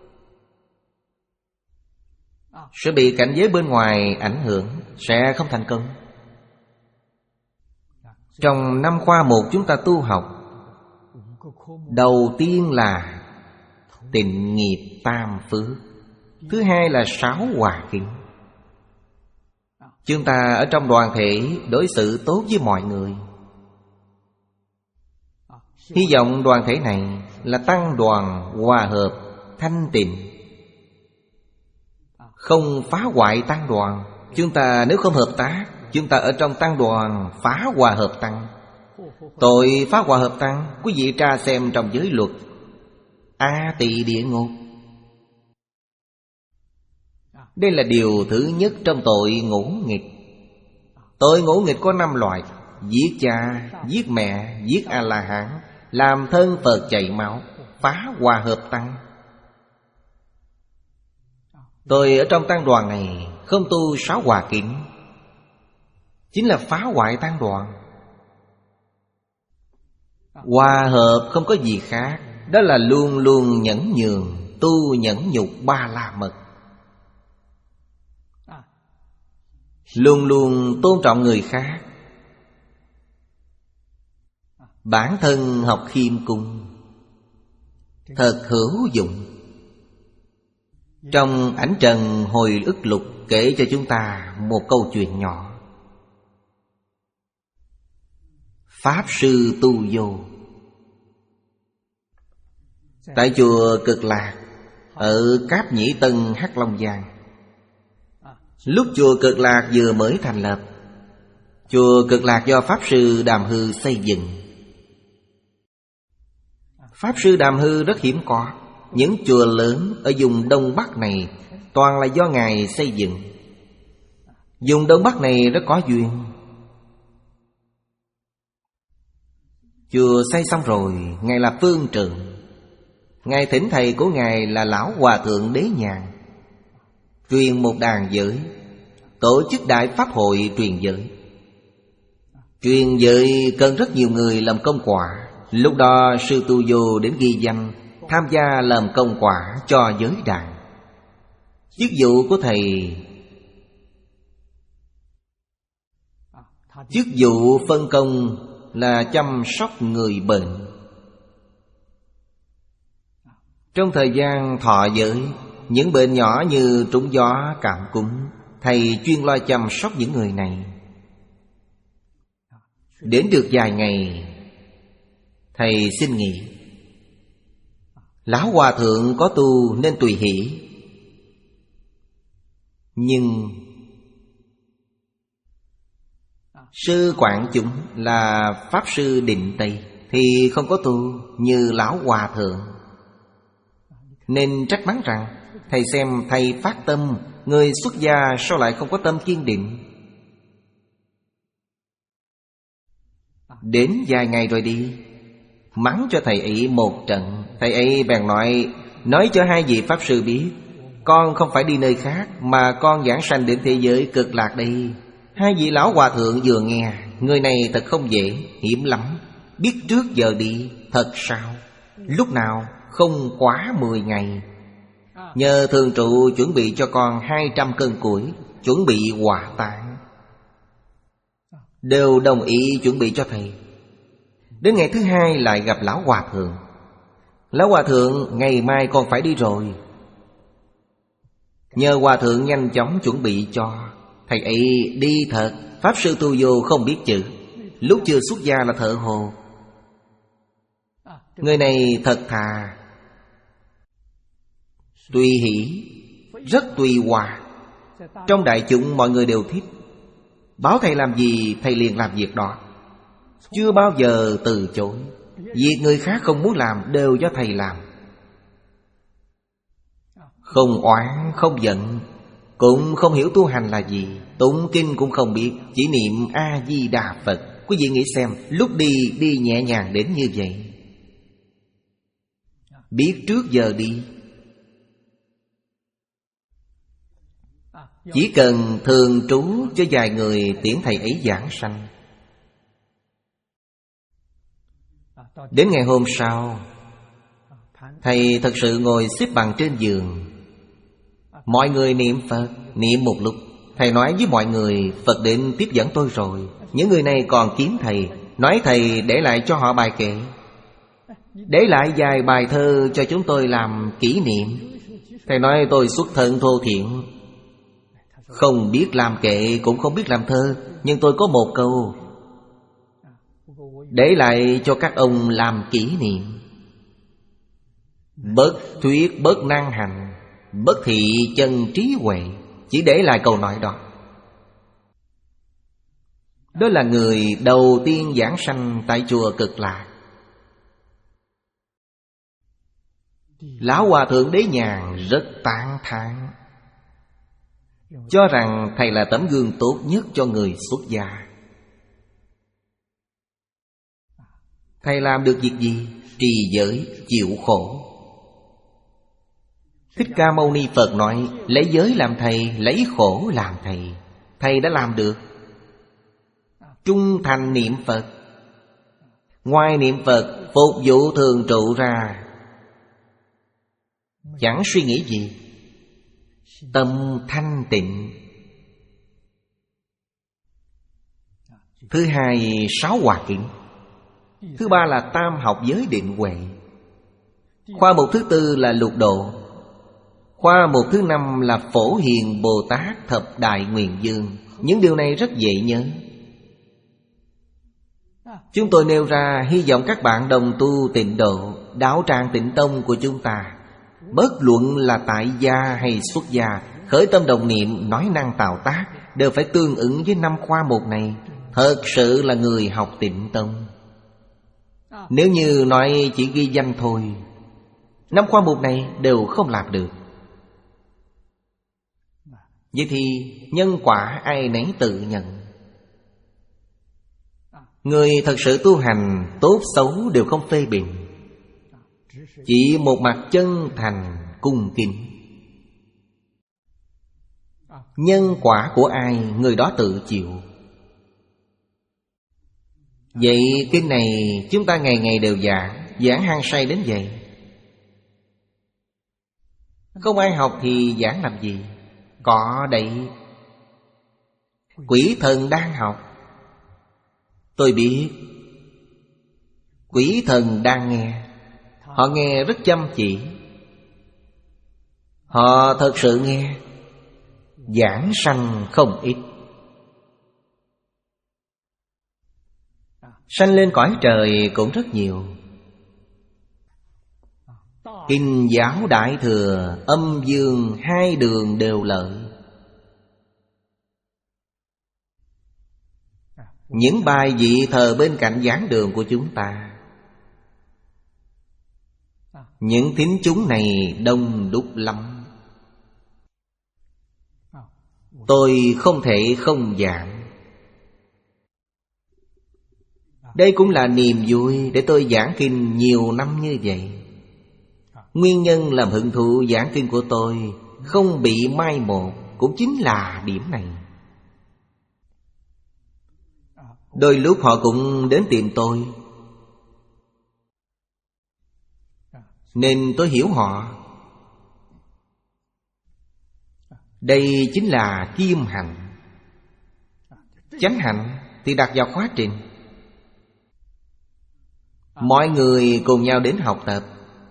sẽ bị cảnh giới bên ngoài ảnh hưởng, sẽ không thành công. Trong năm khoa một chúng ta tu học, đầu tiên là tịnh nghiệp tam phước, thứ hai là sáu hòa kính. Chúng ta ở trong đoàn thể đối xử tốt với mọi người. Hy vọng đoàn thể này là tăng đoàn hòa hợp, thanh tịnh, không phá hoại tăng đoàn. Chúng ta nếu không hợp tác, chúng ta ở trong tăng đoàn phá hòa hợp tăng. Tội phá hòa hợp tăng, quý vị tra xem trong giới luật, A Tỳ địa ngục. Đây là điều thứ nhất trong tội ngỗ nghịch. Tội ngỗ nghịch có năm loại: giết cha, giết mẹ, giết A-la-hán, làm thân Phật chảy máu, phá hòa hợp tăng. Tôi ở trong tăng đoàn này không tu sáu hòa kính, chính là phá hoại tăng đoàn. Hòa hợp không có gì khác, đó là luôn luôn nhẫn nhường, tu nhẫn nhục ba la mật. Luôn luôn tôn trọng người khác, bản thân học khiêm cung, thật hữu dụng. Trong Ảnh Trần Hồi Ức Lục kể cho chúng ta một câu chuyện nhỏ. Pháp sư tu vô tại chùa Cực Lạc ở Cáp Nhĩ Tân, Hắc Long Giang. Lúc chùa Cực Lạc vừa mới thành lập, chùa Cực Lạc do Pháp sư Đàm Hư xây dựng. Pháp sư Đàm Hư rất hiếm có. Những chùa lớn ở vùng Đông Bắc này toàn là do Ngài xây dựng. Vùng Đông Bắc này rất có duyên. Chùa xây xong rồi, Ngài là phương trượng. Ngài thỉnh thầy của Ngài là Lão Hòa Thượng Đế Nhàn, truyền một đàn giới, tổ chức đại pháp hội truyền giới. Truyền giới cần rất nhiều người làm công quả. Lúc đó sư Tu Vô đến ghi danh tham gia làm công quả cho giới đàn. Chức vụ của thầy, chức vụ phân công là chăm sóc người bệnh. Trong thời gian thọ giới, những bệnh nhỏ như trúng gió, cảm cúm, thầy chuyên lo chăm sóc những người này. Đến được vài ngày, thầy xin nghỉ. Lão Hòa Thượng có tu nên tùy hỷ, nhưng sư quản chúng là Pháp sư Định Tây thì không có tu như Lão Hòa Thượng, nên trách mắng rằng: thầy xem thầy phát tâm, người xuất gia sao lại không có tâm kiên định. Đến vài ngày rồi đi, mắng cho thầy ấy một trận. Thầy ấy bèn nói: nói cho hai vị Pháp sư biết, con không phải đi nơi khác, mà con giảng sanh đến thế giới Cực Lạc đây. Hai vị Lão Hòa Thượng vừa nghe, người này thật không dễ, hiểm lắm. Biết trước giờ đi, thật sao? Lúc nào không quá mười ngày. Nhờ thường trụ chuẩn bị cho con hai trăm cân củi, chuẩn bị hỏa táng, đều đồng ý chuẩn bị cho thầy. Đến ngày thứ hai lại gặp Lão Hòa Thượng. Lão Hòa Thượng: ngày mai con phải đi rồi. Nhờ Hòa Thượng nhanh chóng chuẩn bị cho. Thầy ấy đi thật. Pháp sư Tu Vô không biết chữ, lúc chưa xuất gia là thợ hồ. Người này thật thà, tùy hỷ, rất tùy hòa. Trong đại chúng mọi người đều thích. Bảo thầy làm gì thầy liền làm việc đó, chưa bao giờ từ chối. Việc người khác không muốn làm đều do thầy làm. Không oán, không giận, cũng không hiểu tu hành là gì, tụng kinh cũng không biết, chỉ niệm A-di-đà Phật. Quý vị nghĩ xem, lúc đi, đi nhẹ nhàng đến như vậy. Biết trước giờ đi. Chỉ cần thường trú cho vài người tiễn thầy ấy giảng sanh. Đến ngày hôm sau, thầy thật sự ngồi xếp bằng trên giường. Mọi người niệm Phật, niệm một lúc. Thầy nói với mọi người, Phật định tiếp dẫn tôi rồi. Những người này còn kiếm thầy, nói thầy để lại cho họ bài kệ, để lại vài bài thơ cho chúng tôi làm kỷ niệm. Thầy nói tôi xuất thân thô thiện, không biết làm kệ cũng không biết làm thơ, nhưng tôi có một câu, để lại cho các ông làm kỷ niệm. Bất thuyết bất năng hành, bất thị chân trí huệ. Chỉ để lại câu nói đó. Đó là người đầu tiên giảng sanh tại chùa Cực Lạc. Lão Hòa Thượng Đế Nhàn rất tán thán, cho rằng thầy là tấm gương tốt nhất cho người xuất gia. Thầy làm được việc gì? Trì giới, chịu khổ. Thích Ca Mâu Ni Phật nói, lấy giới làm thầy, lấy khổ làm thầy. Thầy đã làm được. Trung thành niệm Phật, ngoài niệm Phật phục vụ thường trụ ra, chẳng suy nghĩ gì, tâm thanh tịnh. Thứ hai, sáu hòa kính. Thứ ba là tam học giới định huệ. Khoa mục thứ tư là lục độ. Khoa mục thứ năm là Phổ Hiền Bồ Tát Thập Đại Nguyện Dương. Những điều này rất dễ nhớ. Chúng tôi nêu ra hy vọng các bạn đồng tu Tịnh Độ, đạo tràng Tịnh Tông của chúng ta, bất luận là tại gia hay xuất gia, khởi tâm đồng niệm, nói năng tạo tác đều phải tương ứng với năm khoa mục này. Thật sự là người học Tịnh Tông. Nếu như nói chỉ ghi danh thôi, năm khoa mục này đều không làm được. Vậy thì nhân quả ai nấy tự nhận. Người thật sự tu hành, tốt xấu đều không phê bình, chỉ một mặt chân thành cung kính. Nhân quả của ai, người đó tự chịu. Vậy kinh này chúng ta ngày ngày đều giảng, giảng hăng say đến vậy. Không ai học thì giảng làm gì? Có đấy. Quỷ thần đang học. Tôi biết quỷ thần đang nghe. Họ nghe rất chăm chỉ. Họ thật sự nghe. Giảng sanh không ít. Sanh lên cõi trời cũng rất nhiều. Kinh giáo Đại Thừa, âm dương hai đường đều lợi. Những bài vị thờ bên cạnh giảng đường của chúng ta, những thính chúng này đông đúc lắm. Tôi không thể không giảng. Đây cũng là niềm vui để tôi giảng kinh nhiều năm như vậy. Nguyên nhân làm hưởng thụ giảng kinh của tôi không bị mai một cũng chính là điểm này. Đôi lúc họ cũng đến tìm tôi, nên tôi hiểu họ. Đây chính là kim hạnh. Chánh hạnh thì đặt vào quá trình. Mọi người cùng nhau đến học tập,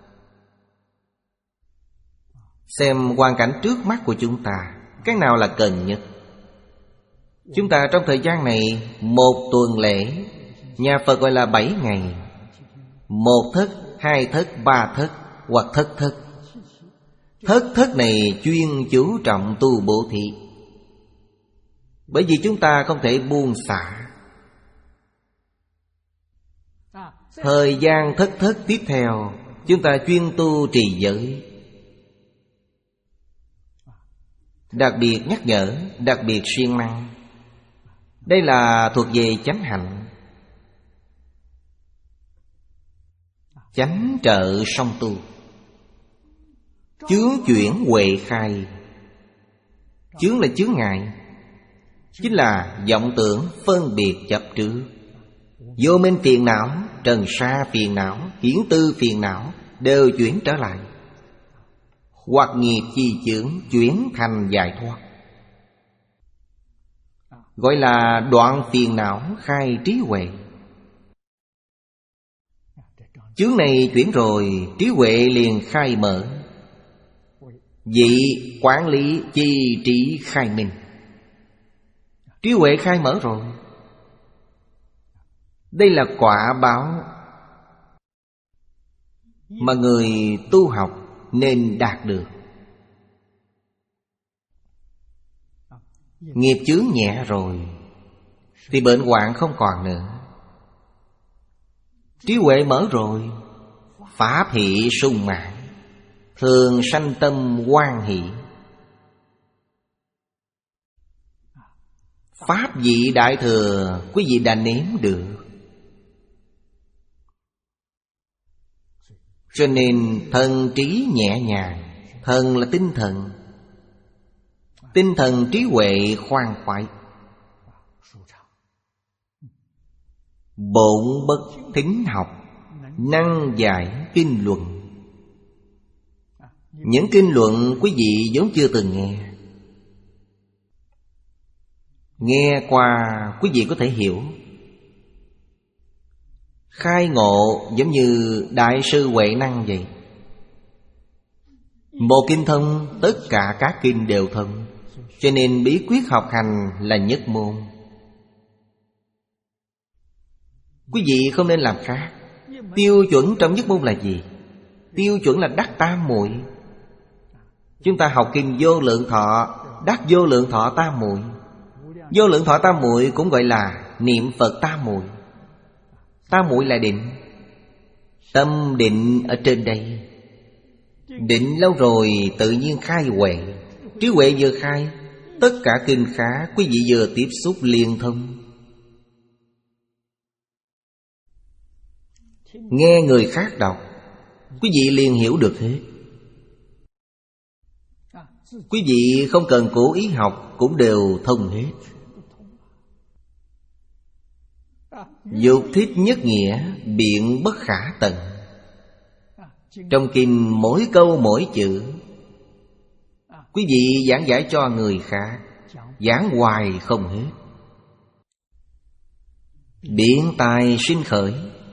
xem hoàn cảnh trước mắt của chúng ta, cái nào là cần nhất. Chúng ta trong thời gian này, một tuần lễ, nhà Phật gọi là bảy ngày. Một thất, hai thất, ba thất, hoặc thất thất. Thất thất này chuyên chú trọng tu bố thí. Bởi vì chúng ta không thể buông xả. Thời gian thất thất tiếp theo, chúng ta chuyên tu trì giới. Đặc biệt nhắc nhở, đặc biệt siêng năng. Đây là thuộc về chánh hạnh. Chánh trợ song tu. Chướng chuyển huệ khai. Chướng là chướng ngại, chính là vọng tưởng phân biệt chấp trước. Vô minh phiền não, trần sa phiền não, hiển tư phiền não đều chuyển trở lại. Hoặc nghiệp chi chướng chuyển thành giải thoát, gọi là đoạn phiền não khai trí huệ. Chướng này chuyển rồi, trí huệ liền khai mở. Vị quản lý chi trí khai minh. Trí huệ khai mở rồi. Đây là quả báo mà người tu học nên đạt được. Nghiệp chướng nhẹ rồi thì bệnh hoạn không còn nữa. Trí huệ mở rồi, pháp hỷ sung mãn, thường sanh tâm hoan hỷ. Pháp vị đại thừa quý vị đã nếm được. Cho nên thần trí nhẹ nhàng. Thần là tinh thần. Tinh thần trí huệ khoan khoái. Bổn bất thính học, năng giải kinh luận. Những kinh luận quý vị vốn chưa từng nghe. Nghe qua quý vị có thể hiểu. Khai ngộ giống như Đại sư Huệ Năng vậy. Một kinh thông, tất cả các kinh đều thông. Cho nên bí quyết học hành là nhất môn. Quý vị không nên làm khác. Tiêu chuẩn trong nhất môn là gì? Tiêu chuẩn là đắc tam muội. Chúng ta học kinh Vô Lượng Thọ, đắc Vô Lượng Thọ tam muội. Vô Lượng Thọ tam muội cũng gọi là niệm Phật tam muội. Tam muội là định. Tâm định ở trên đây. Định lâu rồi tự nhiên khai huệ. Trí huệ vừa khai, tất cả kinh khá quý vị vừa tiếp xúc liên thông. Nghe người khác đọc, quý vị liền hiểu được hết. Quý vị không cần cố ý học cũng đều thông hết. Dục thích nhất nghĩa, biện bất khả tận. Trong kinh mỗi câu mỗi chữ, quý vị giảng giải cho người khác, giảng hoài không hết. Biện tài sinh khởi,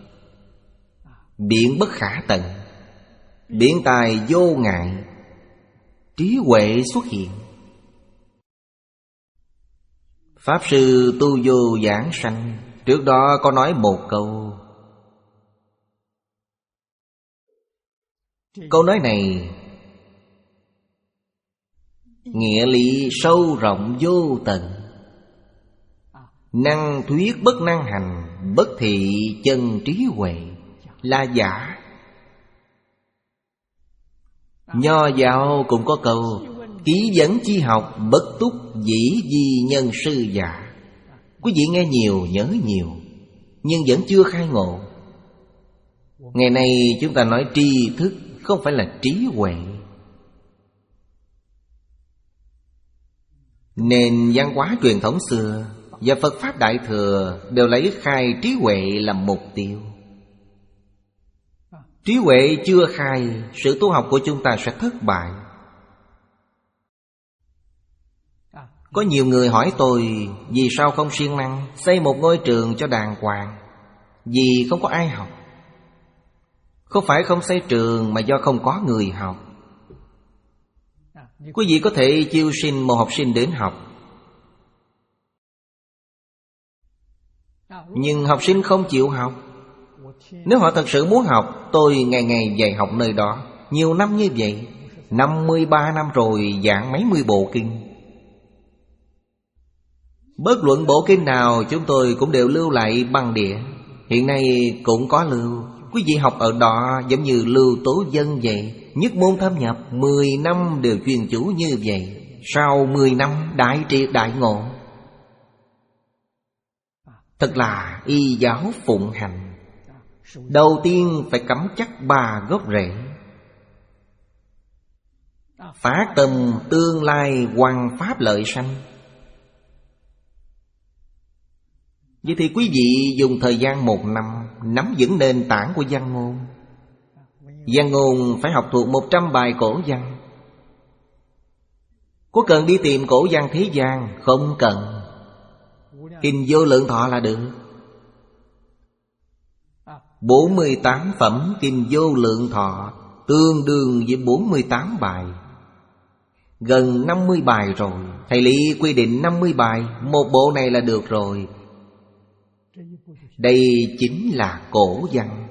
biện bất khả tận. Biện tài vô ngại, trí huệ xuất hiện. Pháp sư Tu Vô Giảng Sanh trước đó có nói một câu. Câu nói này nghĩa lý sâu rộng vô tận. Năng thuyết bất năng hành, bất thị chân trí huệ là giả. Nho giáo cũng có câu ký dẫn chi học, bất túc dĩ di nhân sư giả. Quý vị nghe nhiều, nhớ nhiều, nhưng vẫn chưa khai ngộ. Ngày nay chúng ta nói tri thức, không phải là trí huệ. Nền văn hóa truyền thống xưa và Phật Pháp Đại Thừa đều lấy khai trí huệ làm mục tiêu. Trí huệ chưa khai, sự tu học của chúng ta sẽ thất bại. Có nhiều người hỏi tôi, vì sao không siêng năng xây một ngôi trường cho đàng hoàng? Vì không có ai học. Không phải không xây trường mà do không có người học. Quý vị có thể chiêu sinh một học sinh đến học, nhưng học sinh không chịu học. Nếu họ thật sự muốn học, tôi ngày ngày dạy học nơi đó nhiều năm như vậy, năm mươi ba năm rồi, giảng mấy mươi bộ kinh. Bất luận bộ kinh nào chúng tôi cũng đều lưu lại băng đĩa. Hiện nay cũng có lưu. Quý vị học ở đó giống như Lưu Tố Dân vậy. Nhất môn thâm nhập mười năm đều chuyên chủ như vậy. Sau mười năm đại triệt đại ngộ. Thật là y giáo phụng hành. Đầu tiên phải cắm chắc ba gốc rễ. Phát tâm tương lai hoằng pháp lợi sanh. Vậy thì quý vị dùng thời gian một năm nắm vững nền tảng của văn ngôn. Văn ngôn phải học thuộc một trăm bài cổ văn. Có cần đi tìm cổ văn thế gian? Không cần. Kinh Vô Lượng Thọ là được. Bốn mươi tám phẩm Kinh Vô Lượng Thọ tương đương với bốn mươi tám bài. Gần năm mươi bài rồi. Thầy Lý quy định năm mươi bài. Một bộ này là được rồi. Đây chính là cổ văn.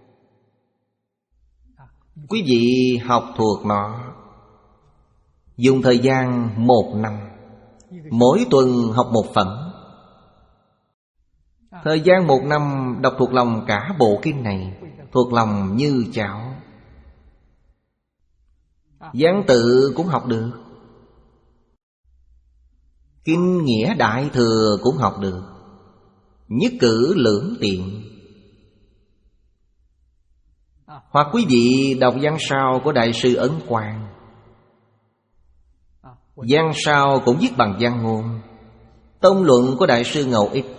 Quý vị học thuộc nó. Dùng thời gian một năm. Mỗi tuần học một phẩm. Thời gian một năm đọc thuộc lòng cả bộ kinh này. Thuộc lòng như chảo. Văn tự cũng học được. Kinh nghĩa đại thừa cũng học được. Nhất cử lưỡng tiện. Hoặc quý vị đọc văn sao của Đại sư Ấn Quang. Văn sao cũng viết bằng văn ngôn. Tông luận của Đại sư Ngẫu Ích.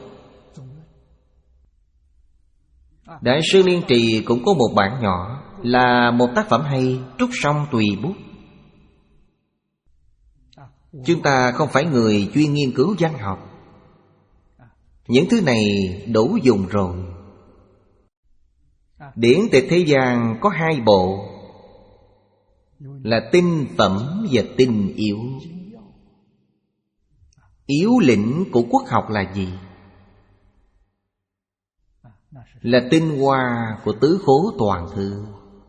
Đại sư Liên Trì cũng có một bản nhỏ. Là một tác phẩm hay. Trúc xong tùy bút. Chúng ta không phải người chuyên nghiên cứu văn học. Những thứ này đủ dùng rồi. Điển tịch thế gian có hai bộ. Là tinh phẩm và tinh yếu. Yếu lĩnh của quốc học là gì? Là tinh hoa của tứ khố toàn thư.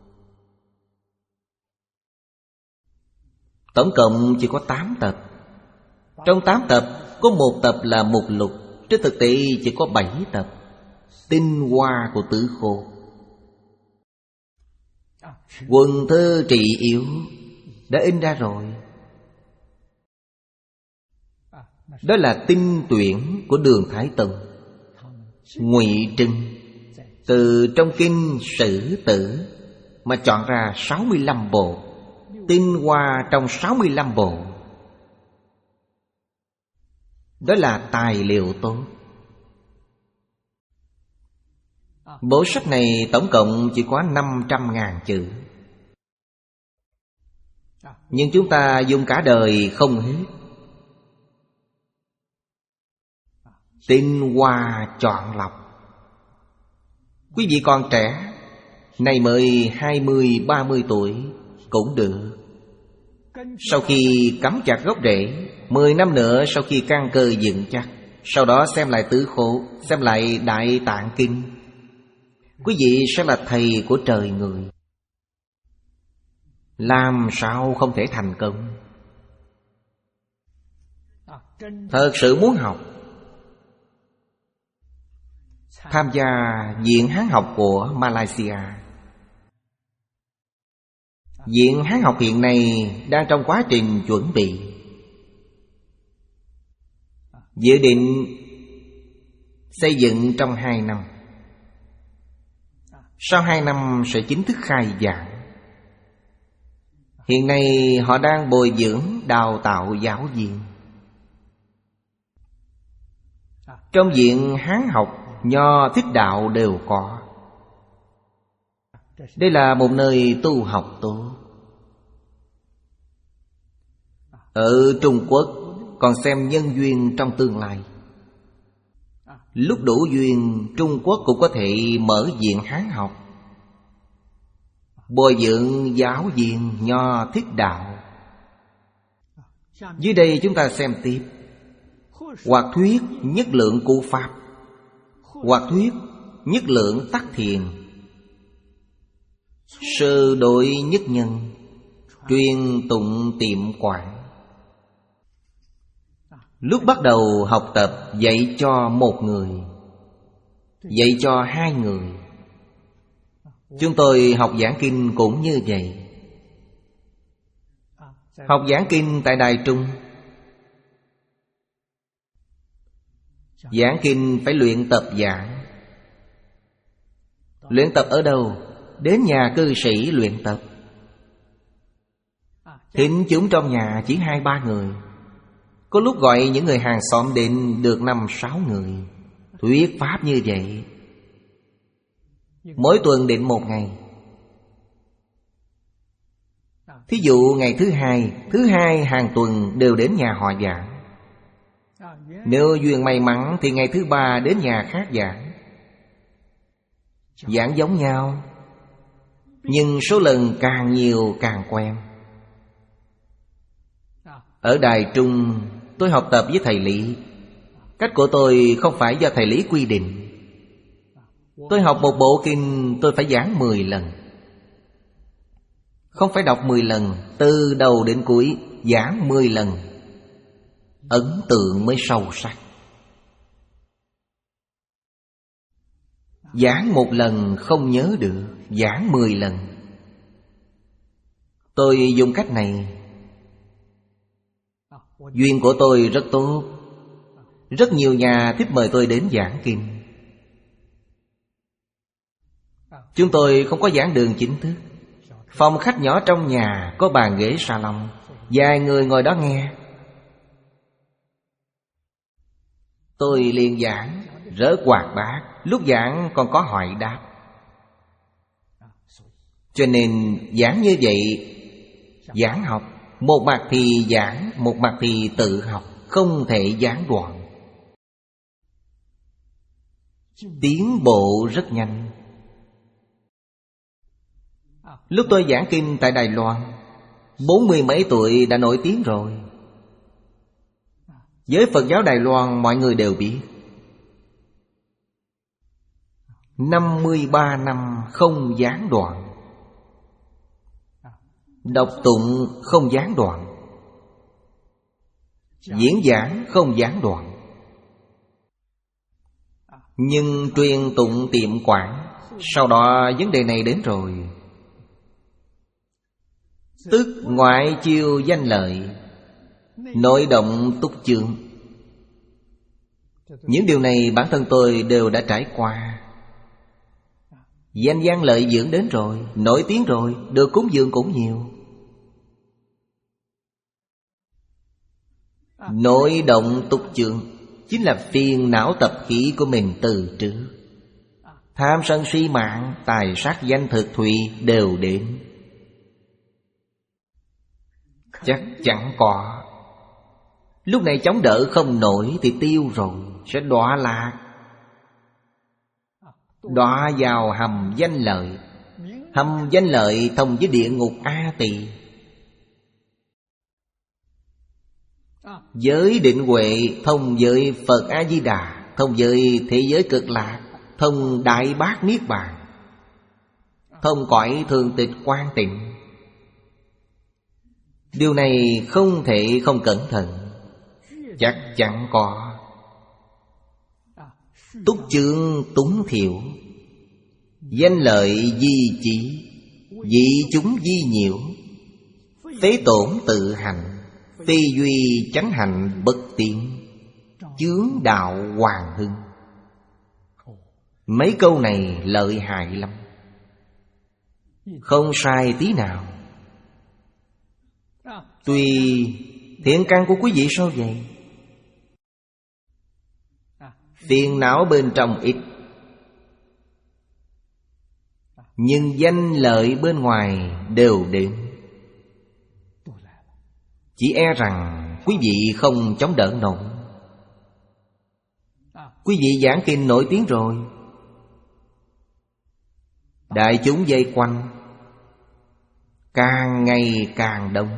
Tổng cộng chỉ có tám tập. Trong tám tập có một tập là mục lục. Trên thực tế chỉ có bảy tập. Tinh hoa của tứ khố. Quần thơ trị yếu đã in ra rồi. Đó là tinh tuyển của Đường Thái Tông, Ngụy Trưng. Từ trong kinh Sử Tử mà chọn ra sáu mươi lăm bộ. Tinh hoa trong sáu mươi lăm bộ. Đó là tài liệu tốt. Bộ sách này tổng cộng chỉ có năm trăm ngàn chữ. Nhưng chúng ta dùng cả đời không hết. Tinh hoa chọn lọc. Quý vị còn trẻ, nay mới hai mươi ba mươi tuổi cũng được. Sau khi cắm chặt gốc rễ, mười năm nữa sau khi căn cơ vững chắc, sau đó xem lại tứ khố, xem lại Đại Tạng Kinh, quý vị sẽ là thầy của trời người. Làm sao không thể thành công? Thật sự muốn học, tham gia Viện Hán học của Malaysia. Viện Hán học hiện nay đang trong quá trình chuẩn bị. Dự định xây dựng trong hai năm. Sau hai năm sẽ chính thức khai giảng. Hiện nay họ đang bồi dưỡng đào tạo giáo viên. Trong Viện Hán học, Nho, Thích Đạo đều có. Đây là một nơi tu học tốt. Ở Trung Quốc còn xem nhân duyên trong tương lai. Lúc đủ duyên, Trung Quốc cũng có thể mở Viện Hán học, bồi dưỡng giáo viên Nho, Thích Đạo. Dưới đây chúng ta xem tiếp. Hoặc thuyết nhất lượng cụ pháp, hoặc thuyết nhất lượng tắc thiền, sơ đội nhất nhân, truyền tụng tiệm quảng. Lúc bắt đầu học tập dạy cho một người, dạy cho hai người. Chúng tôi học giảng kinh cũng như vậy. Học giảng kinh tại Đài Trung, giảng kinh phải luyện tập giảng. Luyện tập ở đâu? Đến nhà cư sĩ luyện tập. Thính chúng trong nhà chỉ hai ba người. Có lúc gọi những người hàng xóm đến được năm sáu người. Thuyết pháp như vậy. Mỗi tuần định một ngày. Thí dụ ngày thứ hai, thứ hai hàng tuần đều đến nhà họ giảng. Nếu duyên may mắn thì ngày thứ ba đến nhà khác giảng. Giảng giống nhau, nhưng số lần càng nhiều càng quen. Ở Đài Trung tôi học tập với thầy Lý. Cách của tôi không phải do thầy Lý quy định. Tôi học một bộ kinh tôi phải giảng mười lần. Không phải đọc mười lần, từ đầu đến cuối giảng mười lần. Ấn tượng mới sâu sắc. Giảng một lần không nhớ được, giảng mười lần. Tôi dùng cách này. Duyên của tôi rất tốt. Rất nhiều nhà thích mời tôi đến giảng kinh. Chúng tôi không có giảng đường chính thức. Phòng khách nhỏ trong nhà có bàn ghế salon, vài người ngồi đó nghe. Tôi liền giảng, rất hoạt bát. Lúc giảng còn có hỏi đáp. Cho nên giảng như vậy, giảng học, một mặt thì giảng, một mặt thì tự học, không thể gián đoạn. Tiến bộ rất nhanh. Lúc tôi giảng kinh tại Đài Loan, bốn mươi mấy tuổi đã nổi tiếng rồi. Với Phật giáo Đài Loan mọi người đều biết. Năm mươi ba năm không gián đoạn. Đọc tụng không gián đoạn. Diễn giảng không gián đoạn. Nhưng truyền tụng tiệm quản, sau đó vấn đề này đến rồi. Tức ngoại chiêu danh lợi, nội động túc chương. Những điều này bản thân tôi đều đã trải qua. Danh văn lợi dưỡng đến rồi, nổi tiếng rồi, được cúng dường cũng nhiều. Nội động túc chương chính là phiền não tập khí của mình từ trước. Tham sân si mạng, tài sắc danh thực thùy đều đến. Chắc chẳng có. Lúc này chống đỡ không nổi thì tiêu rồi, sẽ đọa lạc. Đọa vào hầm danh lợi. Hầm danh lợi thông với địa ngục A Tỳ. Giới định huệ thông với Phật A-di-đà, thông với thế giới cực lạc, thông đại bát niết bàn, thông cõi thường tịch quan tịnh. Điều này không thể không cẩn thận. Chắc chắn có. Túc chương túng thiểu, danh lợi di chỉ, dị chúng di nhiễu, phế tổn tự hành, phi duy chánh hạnh bất tiến, chướng đạo hoàng hưng. Mấy câu này lợi hại lắm, không sai tí nào. Tuy thiện căn của quý vị sao vậy? Phiền não bên trong ít, nhưng danh lợi bên ngoài đều đến. Chỉ e rằng quý vị không chống đỡ nổi. Quý vị giảng kinh nổi tiếng rồi, đại chúng vây quanh, càng ngày càng đông.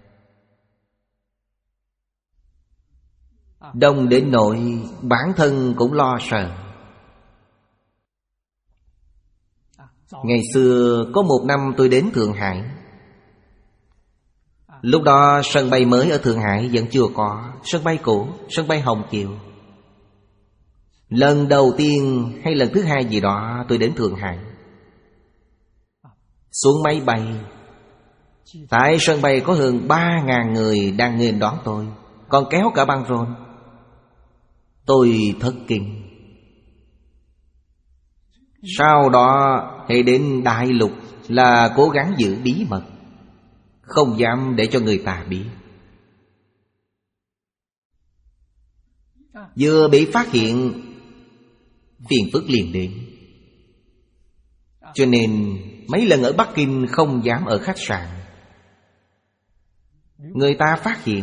Đông đến nỗi bản thân cũng lo sợ. Ngày xưa có một năm tôi đến Thượng Hải. Lúc đó sân bay mới ở Thượng Hải vẫn chưa có. Sân bay cũ, sân bay Hồng Kiều. Lần đầu tiên hay lần thứ hai gì đó tôi đến Thượng Hải. Xuống máy bay, tại sân bay có hơn ba ngàn người đang nghênh đón tôi, còn kéo cả băng rôn. Tôi thất kinh. Sau đó hãy đến đại lục là cố gắng giữ bí mật, không dám để cho người ta biết. Vừa bị phát hiện, phiền phức liền đến. Cho nên mấy lần ở Bắc Kinh không dám ở khách sạn. Người ta phát hiện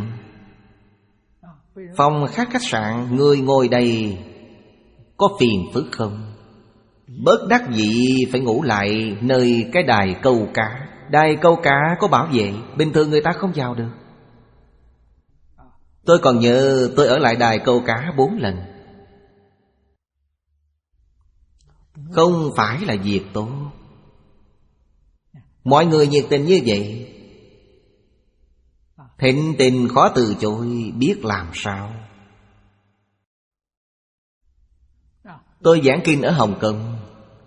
phòng khách khách sạn người ngồi đầy, có phiền phức không? Bất đắc dĩ phải ngủ lại nơi cái đài câu cá. Đài câu cá có bảo vệ, bình thường người ta không vào được. Tôi còn nhớ tôi ở lại đài câu cá bốn lần. Không phải là việc tốt. Mọi người nhiệt tình như vậy, thịnh tình khó từ chối, biết làm sao. Tôi giảng kinh ở Hồng Kông,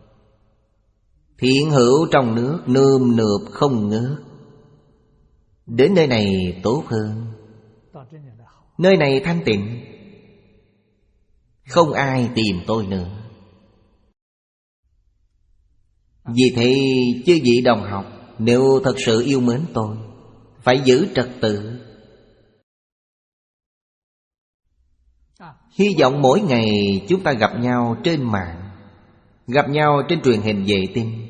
thiện hữu trong nước nườm nượp không ngớt. Đến nơi này tốt hơn. Nơi này thanh tịnh, không ai tìm tôi nữa. Vì thế chư vị đồng học, nếu thật sự yêu mến tôi, phải giữ trật tự. Hy vọng mỗi ngày chúng ta gặp nhau trên mạng, gặp nhau trên truyền hình vệ tinh.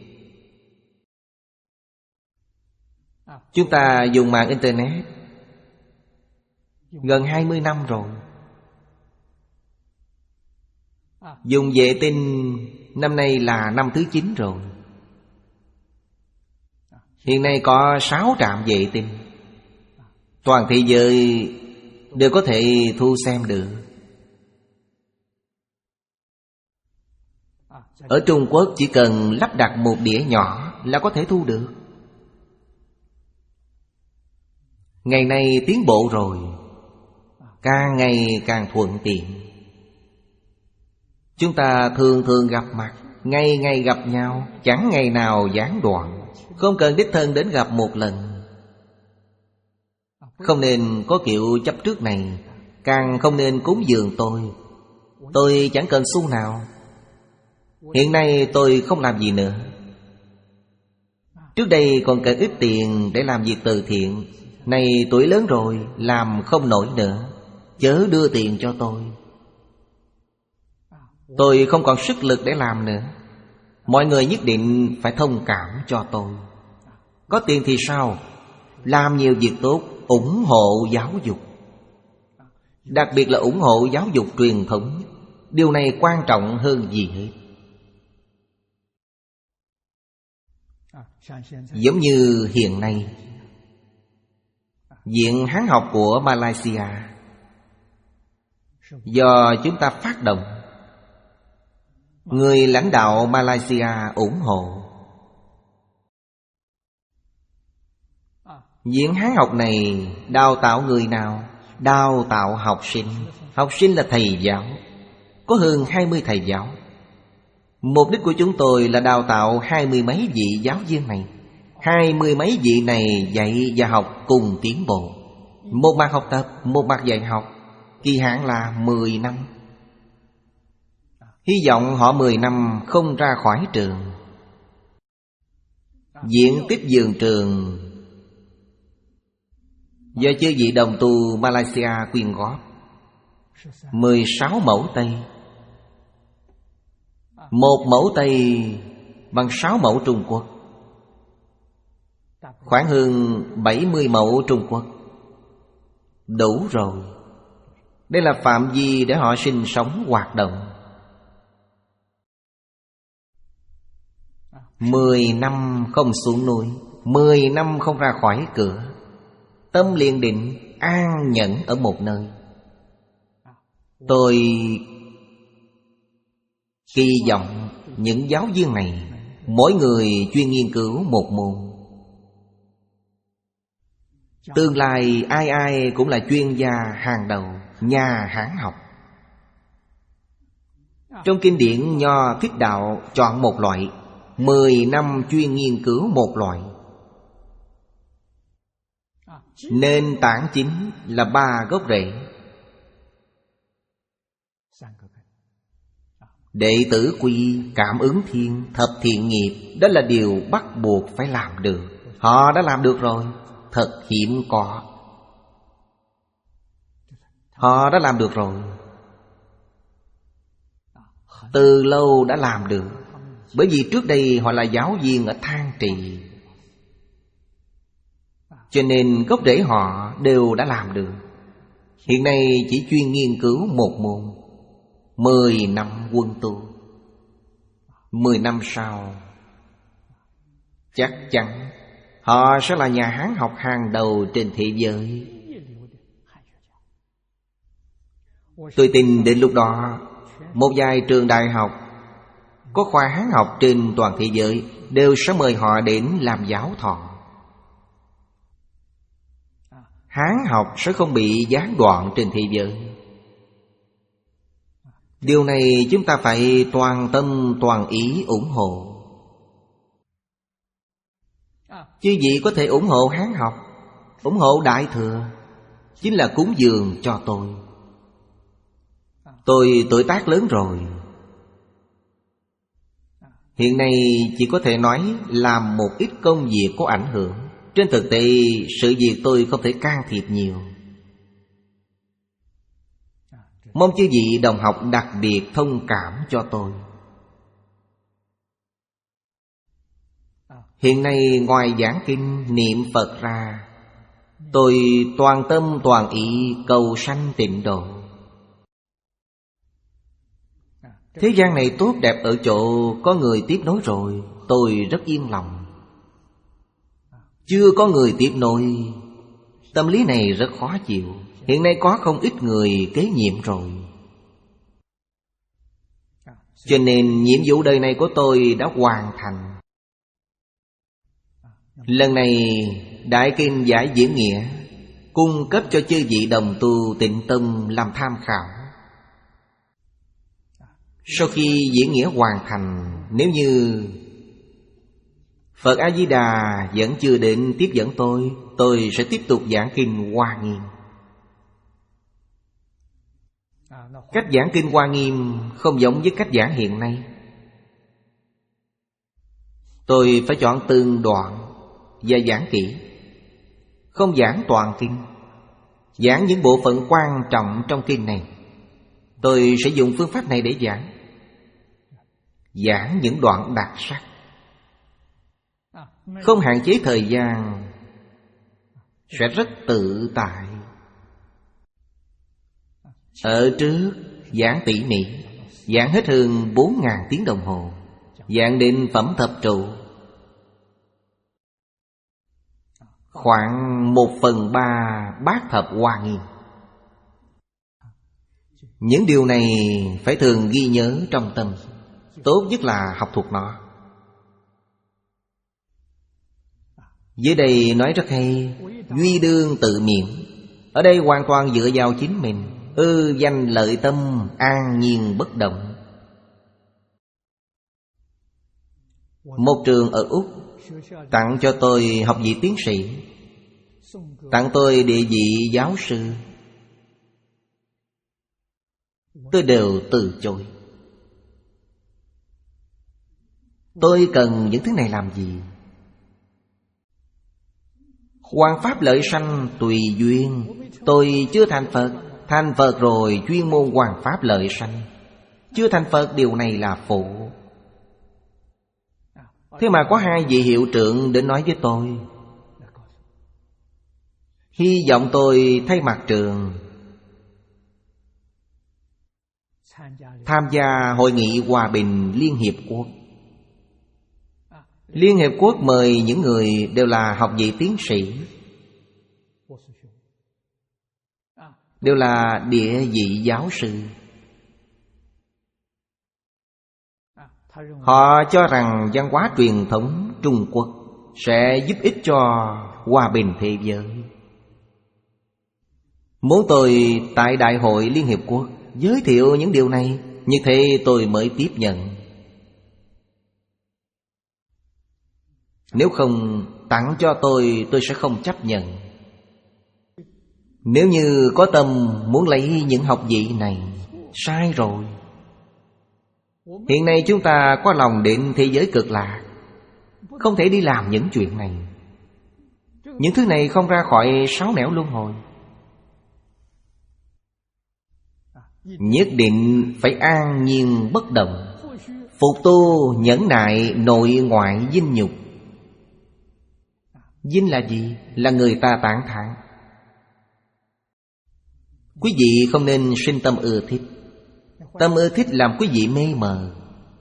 Chúng ta dùng mạng Internet gần hai mươi năm rồi. Dùng vệ tinh năm nay là năm thứ chín rồi. Hiện nay có sáu trạm vệ tinh. Toàn thế giới đều có thể thu xem được. Ở Trung Quốc chỉ cần lắp đặt một đĩa nhỏ là có thể thu được. Ngày nay tiến bộ rồi, càng ngày càng thuận tiện. Chúng ta thường thường gặp mặt, ngày ngày gặp nhau, chẳng ngày nào gián đoạn. Không cần đích thân đến gặp một lần. Không nên có kiểu chấp trước này, càng không nên cúng dường tôi. Tôi chẳng cần xu nào. Hiện nay tôi không làm gì nữa. Trước đây còn cần ít tiền để làm việc từ thiện. Này tuổi lớn rồi, làm không nổi nữa, chớ đưa tiền cho tôi. Tôi không còn sức lực để làm nữa. Mọi người nhất định phải thông cảm cho tôi. Có tiền thì sao? Làm nhiều việc tốt, ủng hộ giáo dục. Đặc biệt là ủng hộ giáo dục truyền thống. Điều này quan trọng hơn gì hết. Giống như hiện nay, Viện Hán học của Malaysia do chúng ta phát động, người lãnh đạo Malaysia ủng hộ. Viện Hán học này đào tạo người nào? Đào tạo học sinh. Học sinh là thầy giáo, có hơn hai mươi thầy giáo. Mục đích của chúng tôi là đào tạo hai mươi mấy vị giáo viên này. Hai mươi mấy vị này dạy và học cùng tiến bộ. Một mặt học tập, một mặt dạy học. Kỳ hạn là mười năm. Hy vọng họ mười năm không ra khỏi trường. Diện tích vườn trường do chư vị đồng tu Malaysia quyên góp mười sáu mẫu Tây. Một mẫu Tây bằng sáu mẫu Trung Quốc, khoảng hơn bảy mươi mẫu Trung Quốc. Đủ rồi. Đây là phạm vi để họ sinh sống hoạt động. Mười năm không xuống núi, mười năm không ra khỏi cửa. Tâm liền định, an nhẫn ở một nơi. Tôi kỳ vọng những giáo viên này mỗi người chuyên nghiên cứu một môn. Tương lai ai ai cũng là chuyên gia hàng đầu, nhà hán học. Trong kinh điển Nho Thích Đạo chọn một loại, mười năm chuyên nghiên cứu một loại. Nền tảng chính là ba gốc rễ. Đệ tử quy, cảm ứng thiên, thập thiện nghiệp, đó là điều bắt buộc phải làm được. Họ đã làm được rồi, thật hiếm có. Họ đã làm được rồi, từ lâu đã làm được. Bởi vì trước đây họ là giáo viên ở Thang Trì, cho nên gốc rễ họ đều đã làm được. Hiện nay chỉ chuyên nghiên cứu một môn, Mười năm quân tu. Mười năm sau chắc chắn họ sẽ là nhà Hán học hàng đầu trên thế giới. Tôi tin đến lúc đó, một vài trường đại học có khoa Hán học trên toàn thế giới đều sẽ mời họ đến làm giáo thọ. Hán học sẽ không bị gián đoạn trên thế giới. Điều này chúng ta phải toàn tâm toàn ý ủng hộ. Chứ gì có thể ủng hộ Hán học, ủng hộ Đại Thừa, chính là cúng dường cho tôi. Tôi tuổi tác lớn rồi, hiện nay chỉ có thể nói làm một ít công việc có ảnh hưởng. Trên thực tế sự việc tôi không thể can thiệp nhiều. Mong chư vị đồng học đặc biệt thông cảm cho tôi. Hiện nay ngoài giảng kinh niệm Phật ra, tôi toàn tâm toàn ý cầu sanh tịnh độ. Thế gian này tốt đẹp ở chỗ có người tiếp nối rồi, tôi rất yên lòng. Chưa có người tiếp nối, tâm lý này rất khó chịu. Hiện nay có không ít người kế nhiệm rồi, cho nên nhiệm vụ đời này của tôi đã hoàn thành. Lần này Đại Kinh Giải Diễn Nghĩa cung cấp cho chư vị đồng tu tịnh tâm làm tham khảo. Sau khi diễn nghĩa hoàn thành, nếu như Phật A-di-đà vẫn chưa đến tiếp dẫn tôi, tôi sẽ tiếp tục giảng kinh Hoa Nghiêm. Cách giảng kinh Hoa Nghiêm không giống với cách giảng hiện nay. Tôi phải chọn từng đoạn và giảng kỹ, không giảng toàn kinh. Giảng những bộ phận quan trọng trong kinh này, tôi sẽ dùng phương pháp này để giảng. Giảng những đoạn đặc sắc, không hạn chế thời gian, sẽ rất tự tại. Ở trước giảng tỉ mỉ, giảng hết hơn bốn ngàn tiếng đồng hồ, giảng đến phẩm thập trụ, khoảng một phần ba bát thập Hoa Nghiêm. Những điều này phải thường ghi nhớ trong tâm. Tốt nhất là học thuộc nó. Dưới đây nói rất hay, duy đương tự miệng. Ở đây hoàn toàn dựa vào chính mình. Ư danh lợi tâm, an nhiên bất động. Một trường ở Úc tặng cho tôi học vị tiến sĩ, tặng tôi địa vị giáo sư, tôi đều từ chối. Tôi cần những thứ này làm gì? Hoằng pháp lợi sanh tùy duyên. Tôi chưa thành Phật, thành Phật rồi chuyên môn hoằng pháp lợi sanh. Chưa thành Phật điều này là phụ. Thế mà có hai vị hiệu trưởng đến nói với tôi, hy vọng tôi thay mặt trường tham gia Hội nghị Hòa bình Liên Hiệp Quốc. Liên Hiệp Quốc mời những người đều là học vị tiến sĩ, đều là địa vị giáo sư. Họ cho rằng văn hóa truyền thống Trung Quốc sẽ giúp ích cho hòa bình thế giới. Muốn tôi tại Đại hội Liên Hiệp Quốc giới thiệu những điều này, như thế tôi mới tiếp nhận. Nếu không tặng cho tôi, tôi sẽ không chấp nhận. Nếu như có tâm muốn lấy những học vị này, sai rồi. Hiện nay chúng ta có lòng đến thế giới cực lạc, không thể đi làm những chuyện này. Những thứ này không ra khỏi sáu nẻo luân hồi. Nhất định phải an nhiên bất động, phục tu nhẫn nại nội ngoại dinh nhục. Dinh là gì? Là người ta tán thán. Quý vị không nên sinh tâm ưa thích. Tâm ưa thích làm quý vị mê mờ,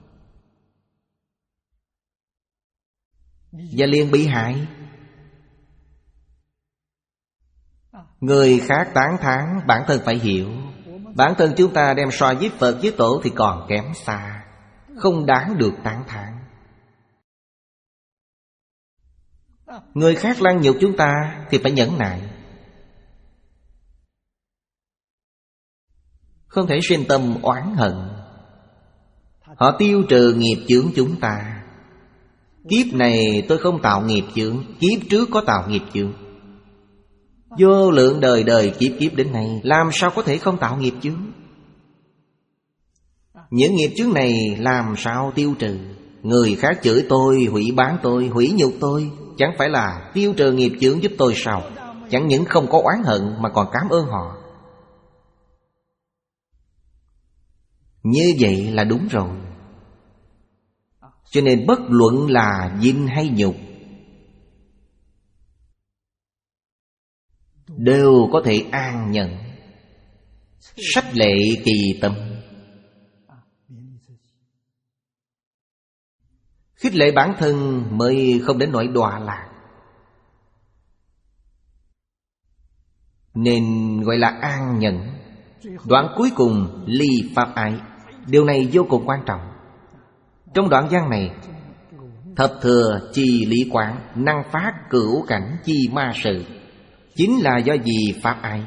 và liền bị hại. Người khác tán thán, bản thân phải hiểu. Bản thân chúng ta đem so với Phật với Tổ thì còn kém xa, không đáng được tán thán. Người khác lăng nhục chúng ta thì phải nhẫn nại, không thể sinh tâm oán hận. Họ tiêu trừ nghiệp chướng chúng ta. Kiếp này tôi không tạo nghiệp chướng, kiếp trước có tạo nghiệp chướng. Vô lượng đời đời kiếp kiếp đến nay, làm sao có thể không tạo nghiệp chướng? Những nghiệp chướng này làm sao tiêu trừ? Người khác chửi tôi, hủy bán tôi, hủy nhục tôi, chẳng phải là tiêu trừ nghiệp chướng giúp tôi sao? Chẳng những không có oán hận mà còn cảm ơn họ. Như vậy là đúng rồi. Cho nên bất luận là vinh hay nhục, đều có thể an nhận, sách lệ kỳ tâm, khích lệ bản thân mới không đến nỗi đọa lạc. Nên gọi là an nhẫn. Đoạn cuối cùng ly pháp ái. Điều này vô cùng quan trọng. Trong đoạn văn này, thập thừa chi lý quán, năng phát cửu cảnh chi ma sự, chính là do gì? Pháp ái.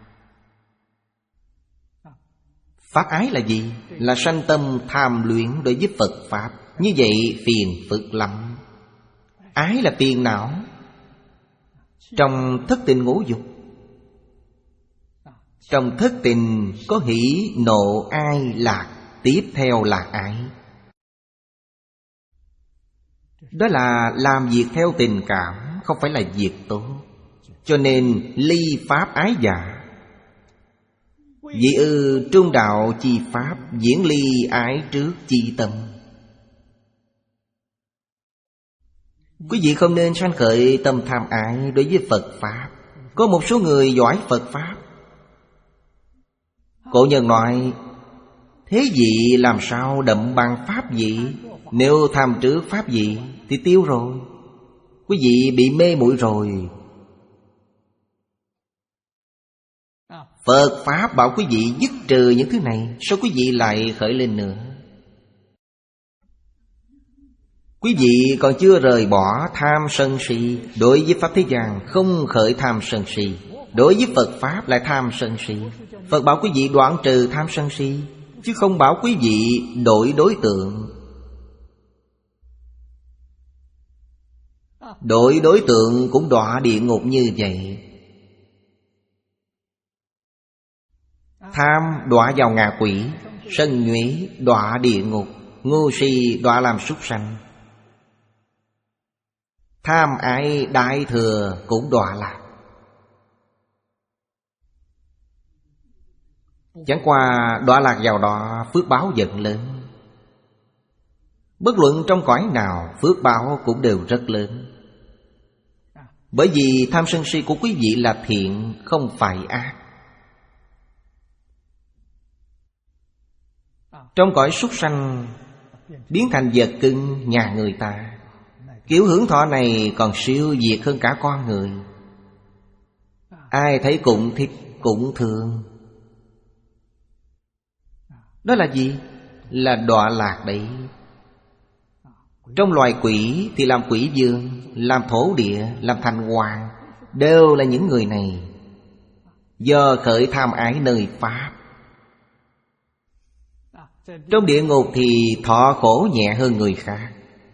Pháp ái là gì? Là sanh tâm tham luyện đối với Phật Pháp. Như vậy phiền phức lắm. Ái là phiền não. Trong thất tình ngũ dục, trong thất tình có hỷ nộ ai lạc, tiếp theo là ái. Đó là làm việc theo tình cảm, không phải là việc tốt. Cho nên ly pháp ái giả. Vì ư trung đạo chi pháp, diễn ly ái trước chi tâm. Quý vị không nên sanh khởi tâm tham ái đối với Phật Pháp. Có một số người giỏi Phật Pháp. Cổ nhân nói, thế vị làm sao đậm bằng pháp vị? Nếu tham trước pháp vị thì tiêu rồi. Quý vị bị mê muội rồi. Phật Pháp bảo quý vị dứt trừ những thứ này, sao quý vị lại khởi lên nữa? Quý vị còn chưa rời bỏ tham sân si. Đối với Pháp thế gian không khởi tham sân si, đối với Phật Pháp lại tham sân si. Phật bảo quý vị đoạn trừ tham sân si, chứ không bảo quý vị đổi đối tượng. Đổi đối tượng cũng đọa địa ngục như vậy. Tham đọa vào ngạ quỷ, sân nhuế đọa địa ngục, ngu si đọa làm súc sanh. Tham ái đại thừa cũng đọa lạc. Chẳng qua đọa lạc vào đó phước báo giận lớn. Bất luận trong cõi nào, phước báo cũng đều rất lớn. Bởi vì tham sân si của quý vị là thiện, không phải ác. Trong cõi súc sanh biến thành vật cưng nhà người ta. Kiểu hưởng thọ này còn siêu việt hơn cả con người. Ai thấy cũng thích, cũng thương. Đó là gì? Là đọa lạc đấy. Trong loài quỷ thì làm quỷ vương, làm thổ địa, làm thành hoàng, đều là những người này. do khởi tham ái nơi Pháp. Trong địa ngục thì thọ khổ nhẹ hơn người khác.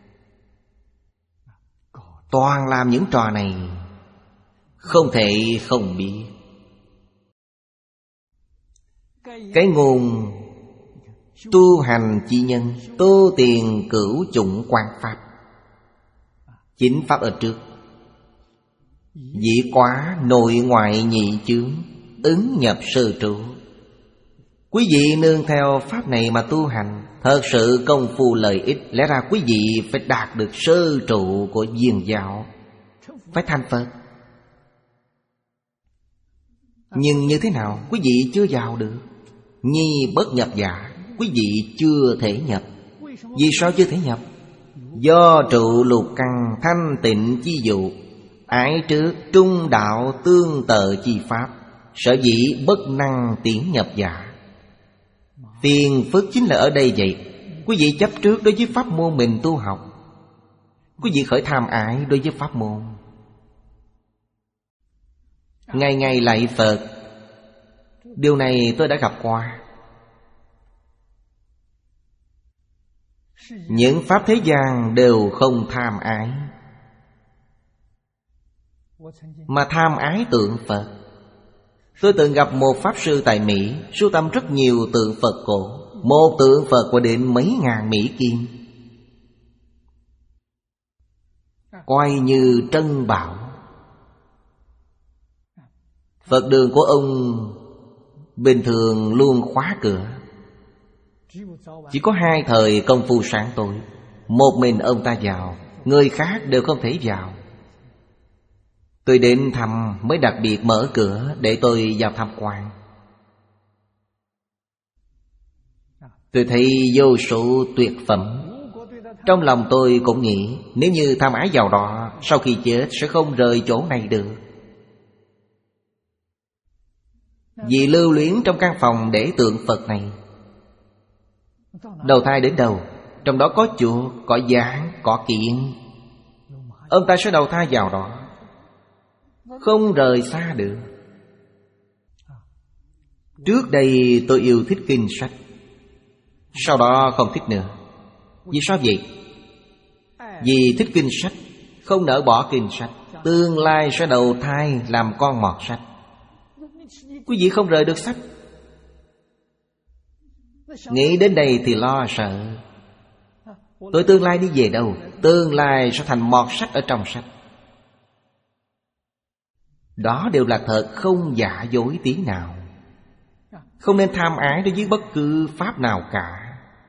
Toàn làm những trò này, không thể không biết. Cái nguồn tu hành chi nhân, tu tiền cửu chủng quan pháp. Chính pháp ở trước. Dĩ quá nội ngoại nhị chướng, ứng nhập sơ trụ. Quý vị nương theo pháp này mà tu hành, thật sự công phu lợi ích. Lẽ ra quý vị phải đạt được sơ trụ của viên giáo, phải thành Phật. Nhưng như thế nào? Quý vị chưa vào được. Nhi bất nhập giả, quý vị chưa thể nhập. Vì sao chưa thể nhập? Do trụ lục căn thanh tịnh chi dụ, ái trước trung đạo tương tự chi pháp, sở dĩ bất năng tiến nhập giả. Phiền phức chính là ở đây vậy. Quý vị chấp trước đối với pháp môn mình tu học, quý vị khởi tham ái đối với pháp môn. Ngày ngày lạy Phật, điều này tôi đã gặp qua. Những pháp thế gian đều không tham ái, mà tham ái tượng Phật. Tôi từng gặp một pháp sư tại Mỹ, sưu tầm rất nhiều tượng Phật cổ. Một tượng Phật có đến mấy ngàn Mỹ kim, coi như trân bảo. Phật đường của ông bình thường luôn khóa cửa, chỉ có hai thời công phu sáng tối, một mình ông ta vào, người khác đều không thể vào. Tôi đến thăm mới đặc biệt mở cửa để tôi vào tham quan. Tôi thấy vô số tuyệt phẩm. Trong lòng tôi cũng nghĩ, nếu như tham ái vào đó, sau khi chết sẽ không rời chỗ này được. Vì lưu luyến trong căn phòng để tượng Phật này. Đầu thai đến đầu, trong đó có chuột, có gián, có kiện. Ông ta sẽ đầu thai vào đó, không rời xa được. Trước đây tôi yêu thích kinh sách, sau đó không thích nữa. Vì sao vậy? Vì thích kinh sách, không nỡ bỏ kinh sách, tương lai sẽ đầu thai làm con mọt sách. Quý vị không rời được sách. Nghĩ đến đây thì lo sợ. Tôi tương lai đi về đâu? Tương lai sẽ thành mọt sách ở trong sách. Đó đều là thật, không giả dối tí nào. Không nên tham ái đối với bất cứ pháp nào cả.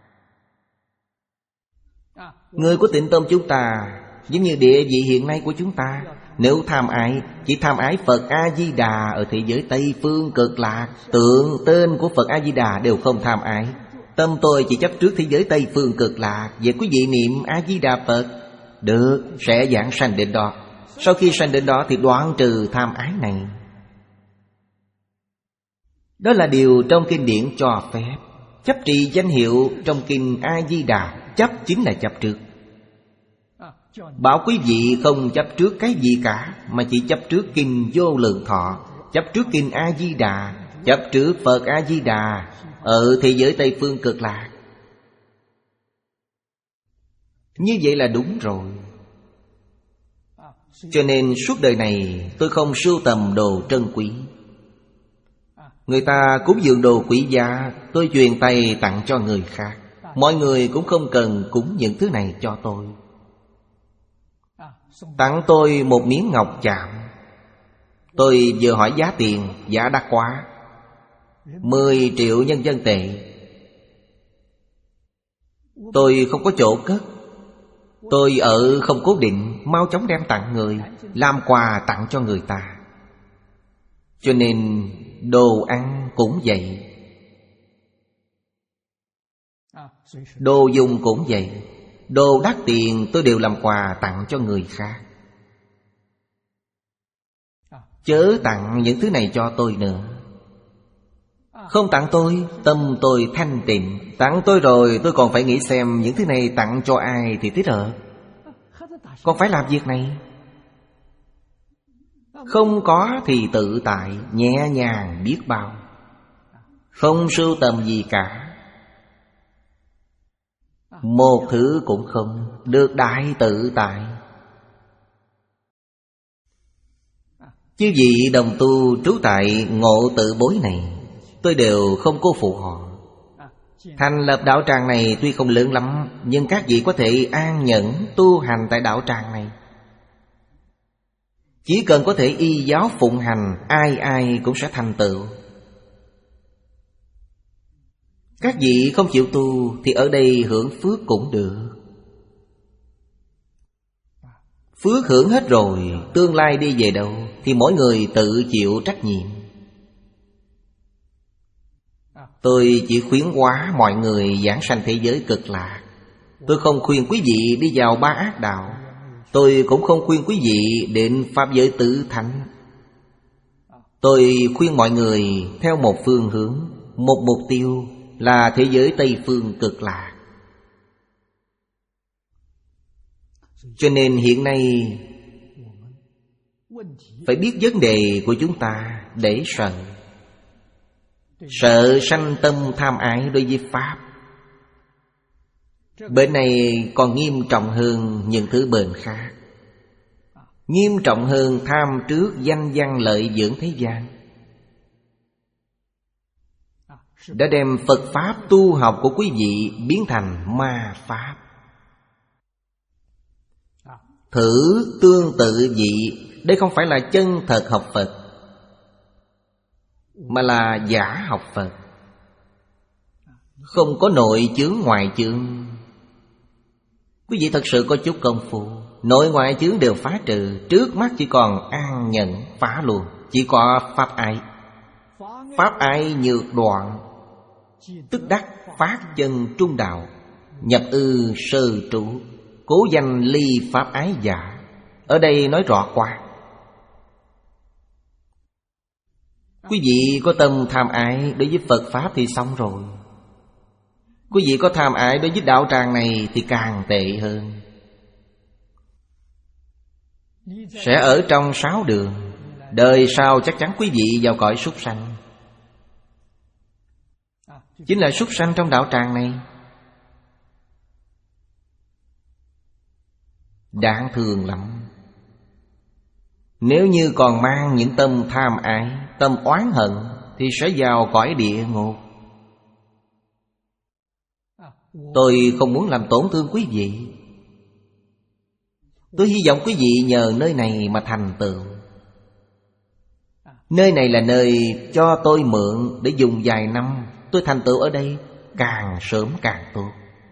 Người của Tịnh Tông chúng ta giống như địa vị hiện nay của chúng ta. Nếu tham ái, chỉ tham ái Phật A-di-đà ở thế giới Tây Phương Cực Lạc. Tượng tên của Phật A-di-đà đều không tham ái. Tâm tôi chỉ chấp trước thế giới Tây Phương Cực Lạc. Vậy quý vị niệm A-di-đà Phật, được, sẽ giảng sanh đến đó. Sau khi sanh đến đó thì đoạn trừ tham ái này. Đó là điều trong kinh điển cho phép. Chấp trì danh hiệu trong kinh A-di-đà, chấp chính là chấp trước. Bảo quý vị không chấp trước cái gì cả, mà chỉ chấp trước kinh Vô Lượng Thọ, chấp trước kinh A-di-đà, chấp trước Phật A-di-đà ở thế giới Tây Phương Cực Lạc. Như vậy là đúng rồi. Cho nên suốt đời này tôi không sưu tầm đồ trân quý. Người ta cúng dường đồ quý giá, tôi truyền tay tặng cho người khác. Mọi người cũng không cần cúng những thứ này cho tôi. Tặng tôi một miếng ngọc chạm, tôi vừa hỏi giá tiền, giá đắt quá, mười triệu nhân dân tệ. Tôi không có chỗ cất, tôi ở không cố định, mau chóng đem tặng người, làm quà tặng cho người ta. Cho nên đồ ăn cũng vậy, đồ dùng cũng vậy. Đồ đắt tiền tôi đều làm quà tặng cho người khác. Chớ tặng những thứ này cho tôi nữa. Không tặng tôi, tâm tôi thanh tịnh. Tặng tôi rồi tôi còn phải nghĩ xem những thứ này tặng cho ai thì thích hợp. Còn phải làm việc này. Không có thì tự tại, nhẹ nhàng biết bao. Không sưu tầm gì cả, một thứ cũng không, được đại tự tại. Chư vị đồng tu trú tại Ngộ Tự Bối này, tôi đều không cô phụ họ. Thành lập đạo tràng này tuy không lớn lắm, nhưng các vị có thể an nhẫn tu hành tại đạo tràng này. Chỉ cần có thể y giáo phụng hành, ai ai cũng sẽ thành tựu. Các vị không chịu tu thì ở đây hưởng phước cũng được. Phước hưởng hết rồi, tương lai đi về đâu thì mỗi người tự chịu trách nhiệm. Tôi chỉ khuyến hóa mọi người giảng sanh thế giới cực lạc. Tôi không khuyên quý vị đi vào ba ác đạo. Tôi cũng không khuyên quý vị đến pháp giới tứ thánh. Tôi khuyên mọi người theo một phương hướng, một mục tiêu là thế giới Tây Phương cực lạc. Cho nên hiện nay phải biết vấn đề của chúng ta để sợ. Sợ sanh tâm tham ái đối với Pháp. Bệnh này còn nghiêm trọng hơn những thứ bệnh khác. Nghiêm trọng hơn tham trước danh văn lợi dưỡng thế gian. Đã đem Phật Pháp tu học của quý vị biến thành ma Pháp. Thử tương tự vị, đây không phải là chân thật học Phật, mà là giả học Phật. Không có nội chướng ngoại chướng. Quý vị thật sự có chút công phu, nội ngoại chướng đều phá trừ. Trước mắt chỉ còn an nhẫn phá luôn. Chỉ có pháp ái. Pháp ái nhược đoạn, tức đắc phát chân trung đạo, nhập ư sơ trụ, cố danh ly pháp ái giả. Ở đây nói rõ quá. Quý vị có tâm tham ái đối với Phật Pháp thì xong rồi. Quý vị có tham ái đối với đạo tràng này thì càng tệ hơn. Sẽ ở trong sáu đường. Đời sau chắc chắn quý vị vào cõi súc sanh. Chính là súc sanh trong đạo tràng này. Đáng thương lắm. Nếu như còn mang những tâm tham ái, tâm oán hận thì sẽ vào cõi địa ngục. Tôi không muốn làm tổn thương quý vị. Tôi hy vọng quý vị nhờ nơi này mà thành tựu. Nơi này là nơi cho tôi mượn để dùng vài năm. Tôi thành tựu ở đây càng sớm càng tốt.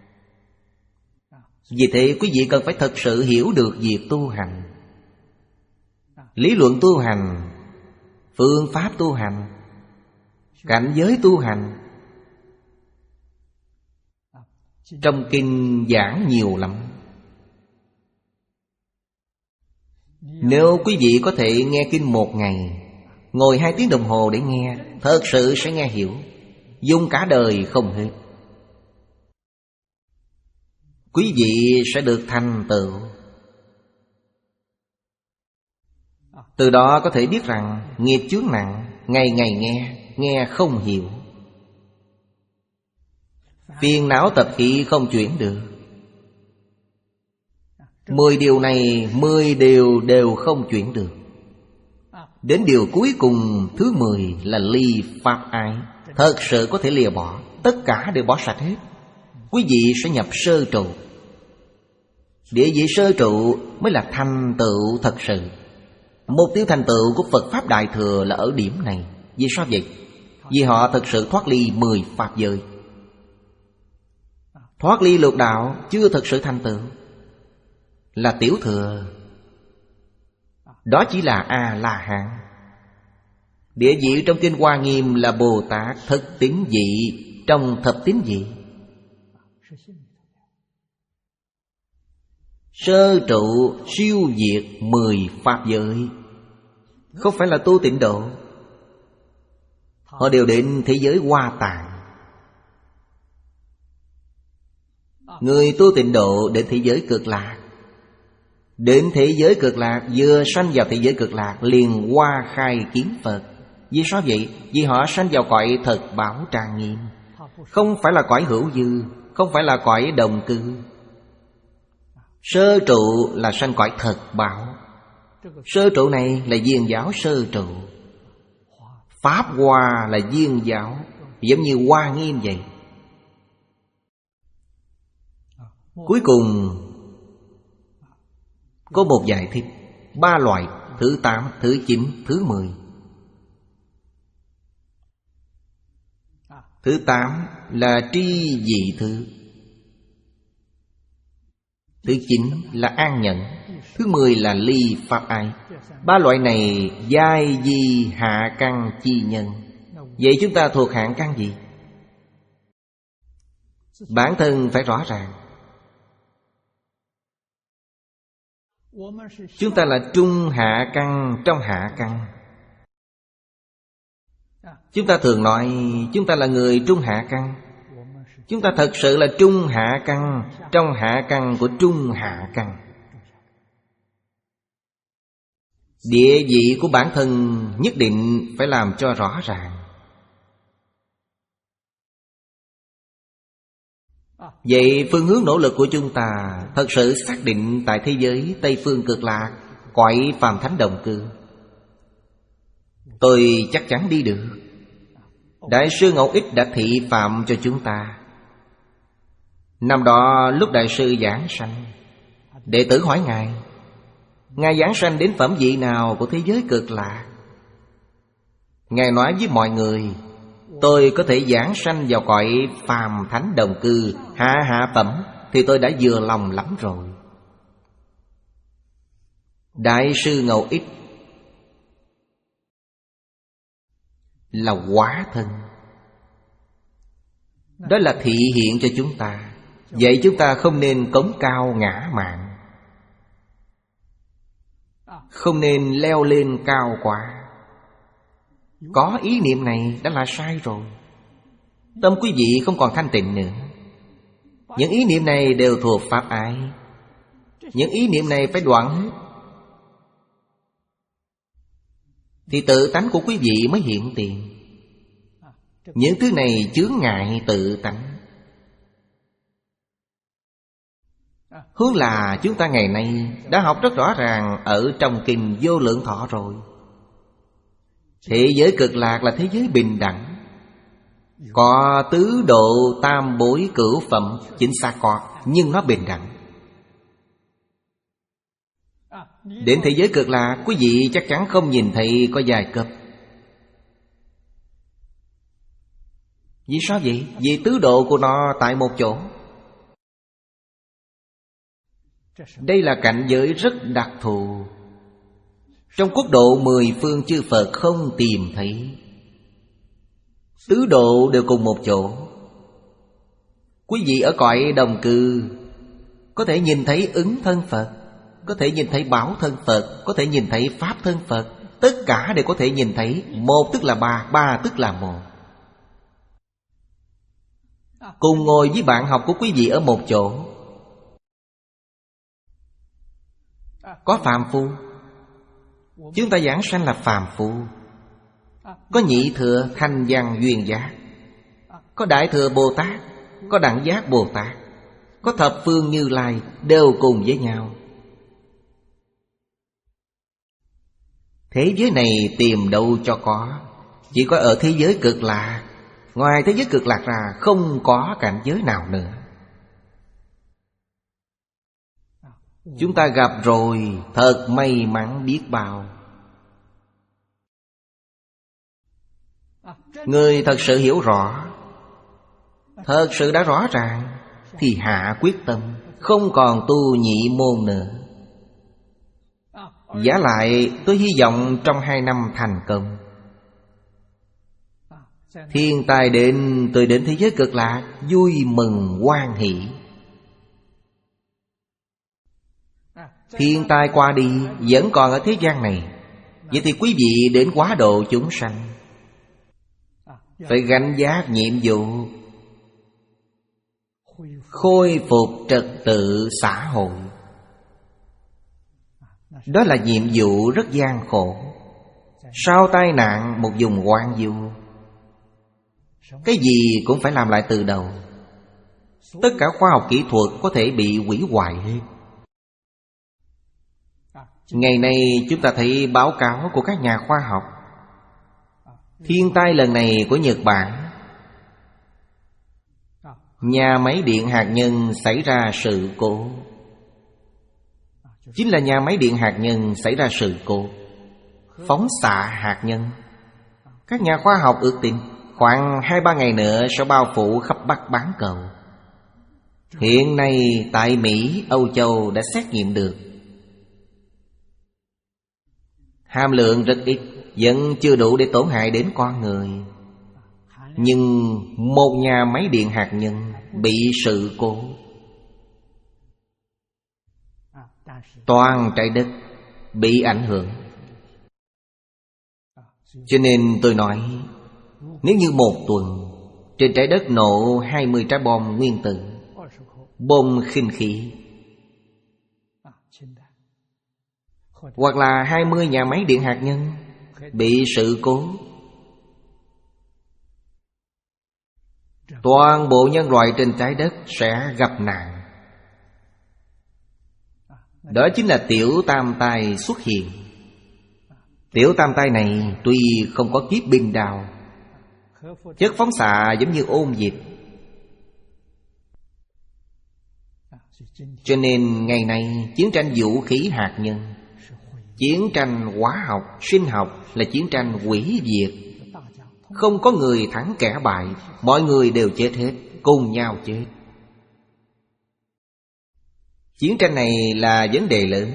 Vì thế quý vị cần phải thật sự hiểu được việc tu hành. Lý luận tu hành, phương pháp tu hành, cảnh giới tu hành. Trong kinh giảng nhiều lắm. Nếu quý vị có thể nghe kinh một ngày, ngồi hai tiếng đồng hồ để nghe, thật sự sẽ nghe hiểu, dùng cả đời không hết. Quý vị sẽ được thành tựu. Từ đó có thể biết rằng nghiệp chướng nặng, ngày ngày nghe, nghe không hiểu. Phiền não tập khí không chuyển được. Mười điều này, mười điều đều không chuyển được. Đến điều cuối cùng thứ mười là ly pháp ái. Thật sự có thể lìa bỏ. Tất cả đều bỏ sạch hết. Quý vị sẽ nhập sơ trụ. Địa vị sơ trụ mới là thành tựu thật sự. Mục tiêu thành tựu của Phật Pháp Đại Thừa là ở điểm này. Vì sao vậy? Vì họ thật sự thoát ly mười pháp giới. Thoát ly lục đạo chưa thật sự thành tựu, là tiểu thừa. Đó chỉ là A-la-hán. Địa vị trong kinh Hoa Nghiêm là Bồ Tát thực tín vị trong thập tín vị. Sơ trụ siêu diệt mười pháp giới. Không phải là tu tịnh độ. Họ đều đến thế giới Hoa Tạng. Người tu tịnh độ đến thế giới Cực Lạc. Đến thế giới cực lạc, vừa sanh vào thế giới cực lạc liền hoa khai kiến Phật. Vì sao vậy? Vì họ sanh vào cõi thật bảo trang nghiêm, không phải là cõi hữu dư, không phải là cõi đồng cư. Sơ trụ là sanh cõi thật bảo. Sơ trụ này là viên giáo sơ trụ. Pháp Hoa là viên giáo, giống như Hoa Nghiêm vậy. Cuối cùng có một giải thích. Ba loại: thứ tám, thứ chín, thứ mười. Thứ tám là tri dị thư. Thứ chín là an nhẫn. Thứ mười là ly pháp ái. Ba loại này giai di hạ căn chi nhân. Vậy chúng ta thuộc hạng căn gì? Bản thân phải rõ ràng. Chúng ta là trung hạ căn trong hạ căn. Chúng ta thường nói chúng ta là người trung hạ căn. Chúng ta thật sự là trung hạ căn trong hạ căn của trung hạ căn. Địa vị của bản thân nhất định phải làm cho rõ ràng. Vậy phương hướng nỗ lực của chúng ta thật sự xác định tại thế giới Tây Phương Cực Lạc, cõi phàm thánh đồng cư. Tôi chắc chắn đi được. Đại sư Ngẫu Ích đã thị phạm cho chúng ta. Năm đó lúc Đại sư giảng sanh, đệ tử hỏi Ngài: Ngài giảng sanh đến phẩm vị nào của thế giới Cực Lạc? Ngài nói với mọi người: tôi có thể giảng sanh vào cõi phàm thánh đồng cư, hạ hạ phẩm, thì tôi đã vừa lòng lắm rồi. Đại sư Ngẫu Ích là hóa thân. Đó là thị hiện cho chúng ta. Vậy chúng ta không nên cống cao ngã mạn, không nên leo lên cao quá. Có ý niệm này đã là sai rồi. Tâm quý vị không còn thanh tịnh nữa. Những ý niệm này đều thuộc pháp ái. Những ý niệm này phải đoạn hết, thì tự tánh của quý vị mới hiện tiền. Những thứ này chướng ngại tự tánh. Hướng là chúng ta ngày nay đã học rất rõ ràng ở trong kinh Vô Lượng Thọ rồi. Thế giới Cực Lạc là thế giới bình đẳng. Có tứ độ tam bối cửu phẩm, chính xác có, nhưng nó bình đẳng. Đến thế giới Cực Lạc, quý vị chắc chắn không nhìn thấy có giai cấp. Vì sao vậy? Vì tứ độ của nó tại một chỗ. Đây là cảnh giới rất đặc thù. Trong quốc độ mười phương chư Phật không tìm thấy. Tứ độ đều cùng một chỗ. Quý vị ở cõi đồng cư có thể nhìn thấy ứng thân Phật, có thể nhìn thấy bảo thân Phật, có thể nhìn thấy pháp thân Phật. Tất cả đều có thể nhìn thấy. Một tức là ba, ba tức là một. Cùng ngồi với bạn học của quý vị ở một chỗ. Có phàm phu, chúng ta giảng sanh là phàm phu. Có nhị thừa thanh văn duyên giác, có đại thừa Bồ Tát, có đẳng giác Bồ Tát, có thập phương Như Lai, đều cùng với nhau. Thế giới này tìm đâu cho có. Chỉ có ở thế giới Cực Lạc. Ngoài thế giới Cực Lạc ra không có cảnh giới nào nữa. Chúng ta gặp rồi, thật may mắn biết bao. Người thật sự hiểu rõ, thật sự đã rõ ràng, thì hạ quyết tâm, không còn tu nhị môn nữa. Giả lại tôi hy vọng trong hai năm thành công. Thiên tài đến, tôi đến thế giới Cực Lạc vui mừng hoan hỷ. Thiên tai qua đi vẫn còn ở thế gian này, vậy thì quý vị đến quá độ chúng sanh, phải gánh vác nhiệm vụ khôi phục trật tự xã hội. Đó là nhiệm vụ rất gian khổ. Sau tai nạn một vùng hoang vu, cái gì cũng phải làm lại từ đầu. Tất cả khoa học kỹ thuật có thể bị hủy hoại hết. Ngày nay chúng ta thấy báo cáo của các nhà khoa học. Thiên tai lần này của Nhật Bản, nhà máy điện hạt nhân xảy ra sự cố. Chính là nhà máy điện hạt nhân xảy ra sự cố phóng xạ hạt nhân. Các nhà khoa học ước tính khoảng hai ba ngày nữa sẽ bao phủ khắp Bắc bán cầu. Hiện nay tại Mỹ, Âu Châu đã xét nghiệm được. Hàm lượng rất ít, vẫn chưa đủ để tổn hại đến con người. Nhưng một nhà máy điện hạt nhân bị sự cố, toàn trái đất bị ảnh hưởng. Cho nên tôi nói, nếu như một tuần trên trái đất nổ hai mươi trái bom nguyên tử, bom khinh khí, hoặc là hai mươi nhà máy điện hạt nhân bị sự cố, toàn bộ nhân loại trên trái đất sẽ gặp nạn. Đó chính là tiểu tam tai xuất hiện. Tiểu tam tai này tuy không có kiếp binh đao, chất phóng xạ giống như ôn dịch. Cho nên ngày nay chiến tranh vũ khí hạt nhân, chiến tranh hóa học, sinh học là chiến tranh hủy diệt. Không có người thắng kẻ bại, mọi người đều chết hết, cùng nhau chết. Chiến tranh này là vấn đề lớn.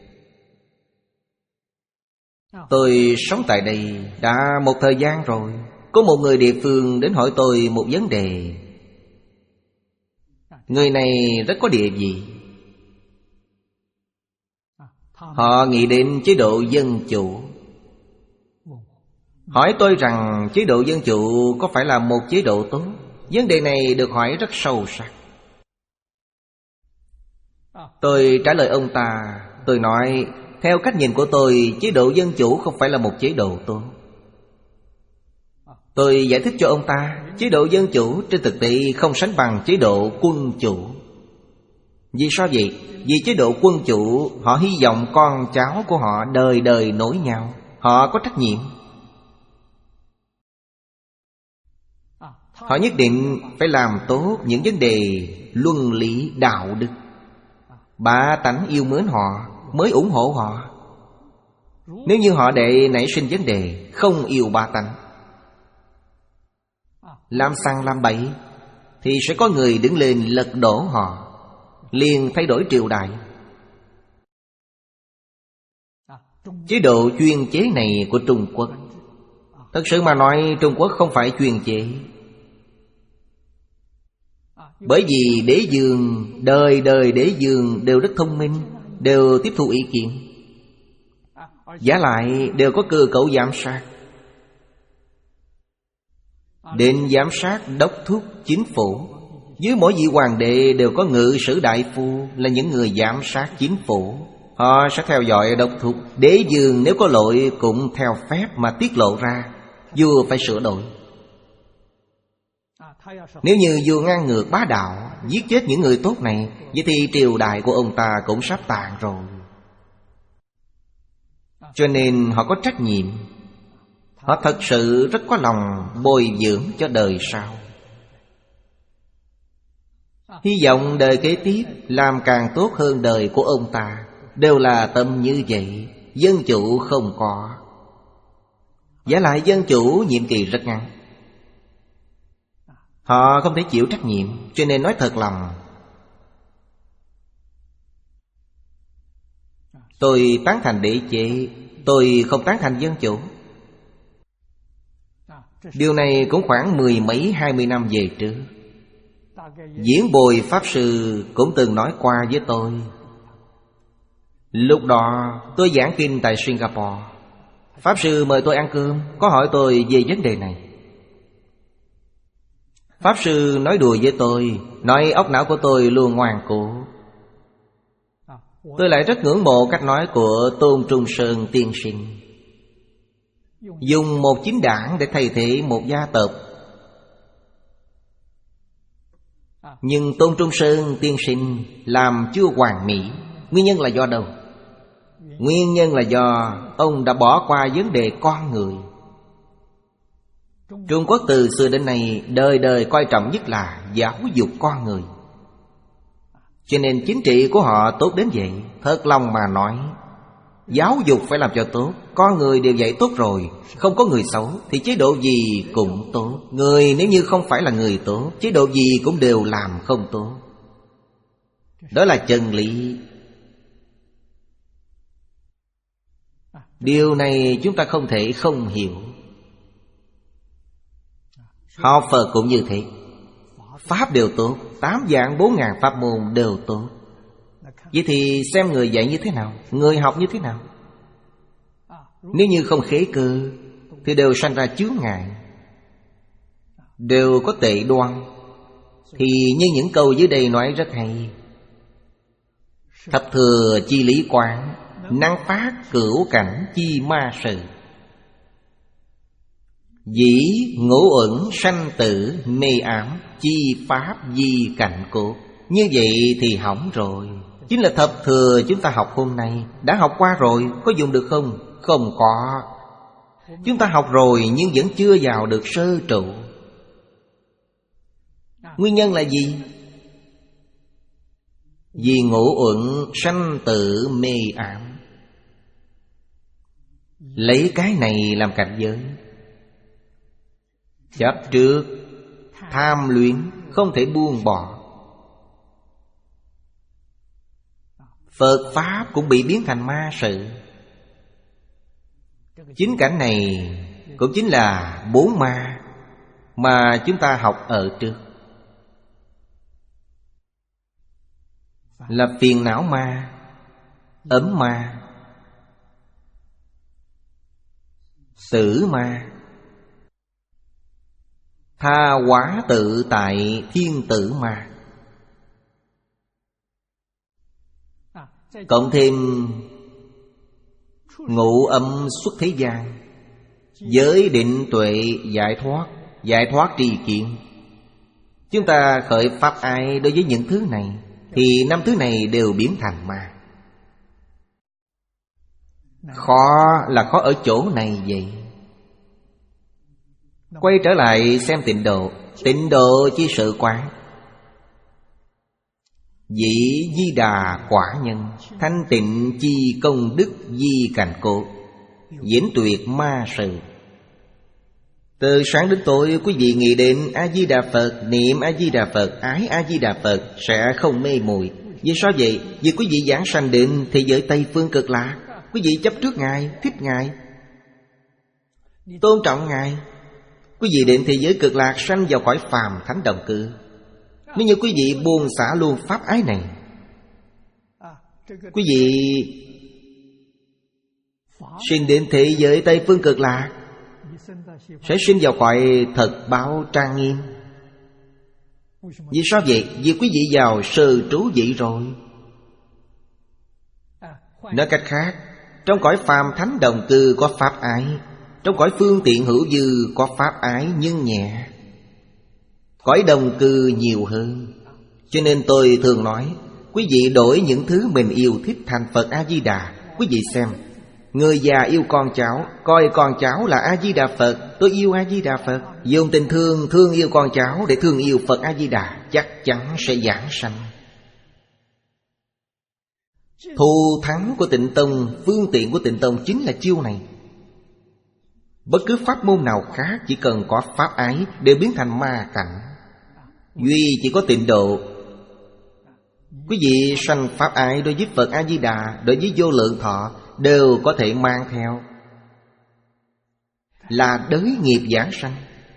Tôi sống tại đây đã một thời gian rồi. Có một người địa phương đến hỏi tôi một vấn đề. Người này rất có địa vị. Họ nghĩ đến chế độ dân chủ. Hỏi tôi rằng chế độ dân chủ có phải là một chế độ tốt? Vấn đề này được hỏi rất sâu sắc. Tôi trả lời ông ta. Tôi nói, theo cách nhìn của tôi, chế độ dân chủ không phải là một chế độ tốt. Tôi giải thích cho ông ta, chế độ dân chủ trên thực tế không sánh bằng chế độ quân chủ. Vì sao vậy? Vì chế độ quân chủ, họ hy vọng con cháu của họ đời đời nối nhau. Họ có trách nhiệm. Họ nhất định phải làm tốt những vấn đề luân lý đạo đức. Bá tánh yêu mến họ mới ủng hộ họ. Nếu như họ để nảy sinh vấn đề không yêu bá tánh, làm sằng làm bậy, thì sẽ có người đứng lên lật đổ họ, liền thay đổi triều đại. Chế độ chuyên chế này của Trung Quốc, thật sự mà nói Trung Quốc không phải chuyên chế. Bởi vì đế vương, đời đời đế vương đều rất thông minh, đều tiếp thu ý kiến, giả lại đều có cơ cấu giám sát. Đến giám sát đốc thúc chính phủ. Dưới mỗi vị hoàng đệ đều có ngự sử đại phu, là những người giám sát chính phủ. Họ sẽ theo dõi đốc thúc. Đế vương nếu có lỗi cũng theo phép mà tiết lộ ra, vua phải sửa đổi. Nếu như vua ngang ngược bá đạo, giết chết những người tốt này, vậy thì triều đại của ông ta cũng sắp tàn rồi. Cho nên họ có trách nhiệm. Họ thật sự rất có lòng bồi dưỡng cho đời sau. Hy vọng đời kế tiếp làm càng tốt hơn đời của ông ta. Đều là tâm như vậy. Dân chủ không có. Giả lại dân chủ nhiệm kỳ rất ngắn. Họ không thể chịu trách nhiệm, cho nên nói thật lòng. Tôi tán thành đế chế, tôi không tán thành dân chủ. Điều này cũng khoảng mười mấy hai mươi năm về trước. Diễn Bồi Pháp Sư cũng từng nói qua với tôi. Lúc đó tôi giảng kinh tại Singapore. Pháp Sư mời tôi ăn cơm, có hỏi tôi về vấn đề này. Pháp Sư nói đùa với tôi, nói óc não của tôi luôn ngoan cố. Tôi lại rất ngưỡng mộ cách nói của Tôn Trung Sơn tiên sinh. Dùng một chính đảng để thay thế một gia tộc. Nhưng Tôn Trung Sơn tiên sinh làm chưa hoàn mỹ. Nguyên nhân là do đâu? Nguyên nhân là do ông đã bỏ qua vấn đề con người. Trung Quốc từ xưa đến nay đời đời coi trọng nhất là giáo dục con người. Cho nên chính trị của họ tốt đến vậy. Thật lòng mà nói, giáo dục phải làm cho tốt. Con người đều dạy tốt rồi, không có người xấu, thì chế độ gì cũng tốt. Người nếu như không phải là người tốt, chế độ gì cũng đều làm không tốt. Đó là chân lý. Điều này chúng ta không thể không hiểu. Học Phật cũng như thế. Pháp đều tốt, tám vạn bốn ngàn pháp môn đều tốt. Vậy thì xem người dạy như thế nào, người học như thế nào. Nếu như không khế cơ thì đều sanh ra chướng ngại, đều có tệ đoan. Thì như những câu dưới đây nói rất hay: thập thừa chi lý quán, năng phát cửu cảnh chi ma sự. Dĩ ngũ uẩn sanh tử mê ám, chi pháp di cảnh cốt. Như vậy thì hỏng rồi. Chính là thập thừa chúng ta học hôm nay. Đã học qua rồi, có dùng được không? Không có. Chúng ta học rồi nhưng vẫn chưa vào được sơ trụ. Nguyên nhân là gì? Vì ngũ uẩn sanh tử mê ám. Lấy cái này làm cảnh giới. Chấp trước, tham luyến, không thể buông bỏ. Phật Pháp cũng bị biến thành ma sự. Chính cảnh này cũng chính là bốn ma mà chúng ta học ở trước. Là phiền não ma, ấm ma, tử ma, tha hóa tự tại thiên tử ma. Cộng thêm ngũ âm xuất thế gian, giới định tuệ giải thoát, giải thoát tri kiến. Chúng ta khởi pháp ai đối với những thứ này, thì năm thứ này đều biến thành ma. Khó là khó ở chỗ này vậy. Quay trở lại xem tịnh độ. Tịnh độ chi sự quán. Dĩ di đà quả nhân, thanh tịnh chi công đức di cảnh cốt, diễn tuyệt ma sự. Từ sáng đến tối quý vị nghĩ đến A-di-đà Phật, niệm A-di-đà Phật, ái A-di-đà Phật sẽ không mê muội. Vì sao vậy? Vì quý vị giảng sanh đến thế giới Tây Phương Cực Lạc. Quý vị chấp trước Ngài, thích Ngài, tôn trọng Ngài. Quý vị đến thế giới Cực Lạc sanh vào cõi phàm thánh đồng cư. Nếu như quý vị buông xả luôn pháp ái này, quý vị sinh đến thế giới Tây Phương Cực Lạc sẽ sinh vào cõi thật báo trang nghiêm. Vì sao vậy? Vì quý vị vào sơ trú vị rồi. Nói cách khác, trong cõi phàm thánh đồng cư có pháp ái, trong cõi phương tiện hữu dư có pháp ái nhưng nhẹ, cõi đồng cư nhiều hơn. Cho nên tôi thường nói, quý vị đổi những thứ mình yêu thích thành Phật A-di-đà. Quý vị xem, người già yêu con cháu, coi con cháu là A-di-đà Phật. Tôi yêu A-di-đà Phật. Dùng tình thương thương yêu con cháu để thương yêu Phật A-di-đà, chắc chắn sẽ giảng sanh. Thù thắng của Tịnh Tông, phương tiện của Tịnh Tông chính là chiêu này. Bất cứ pháp môn nào khác chỉ cần có pháp ái đều biến thành ma cảnh. Duy chỉ có Tịnh độ, quý vị sanh pháp ái đối với Phật A-di-đà, đối với vô lượng thọ đều có thể mang theo, là đới nghiệp giảng sanh.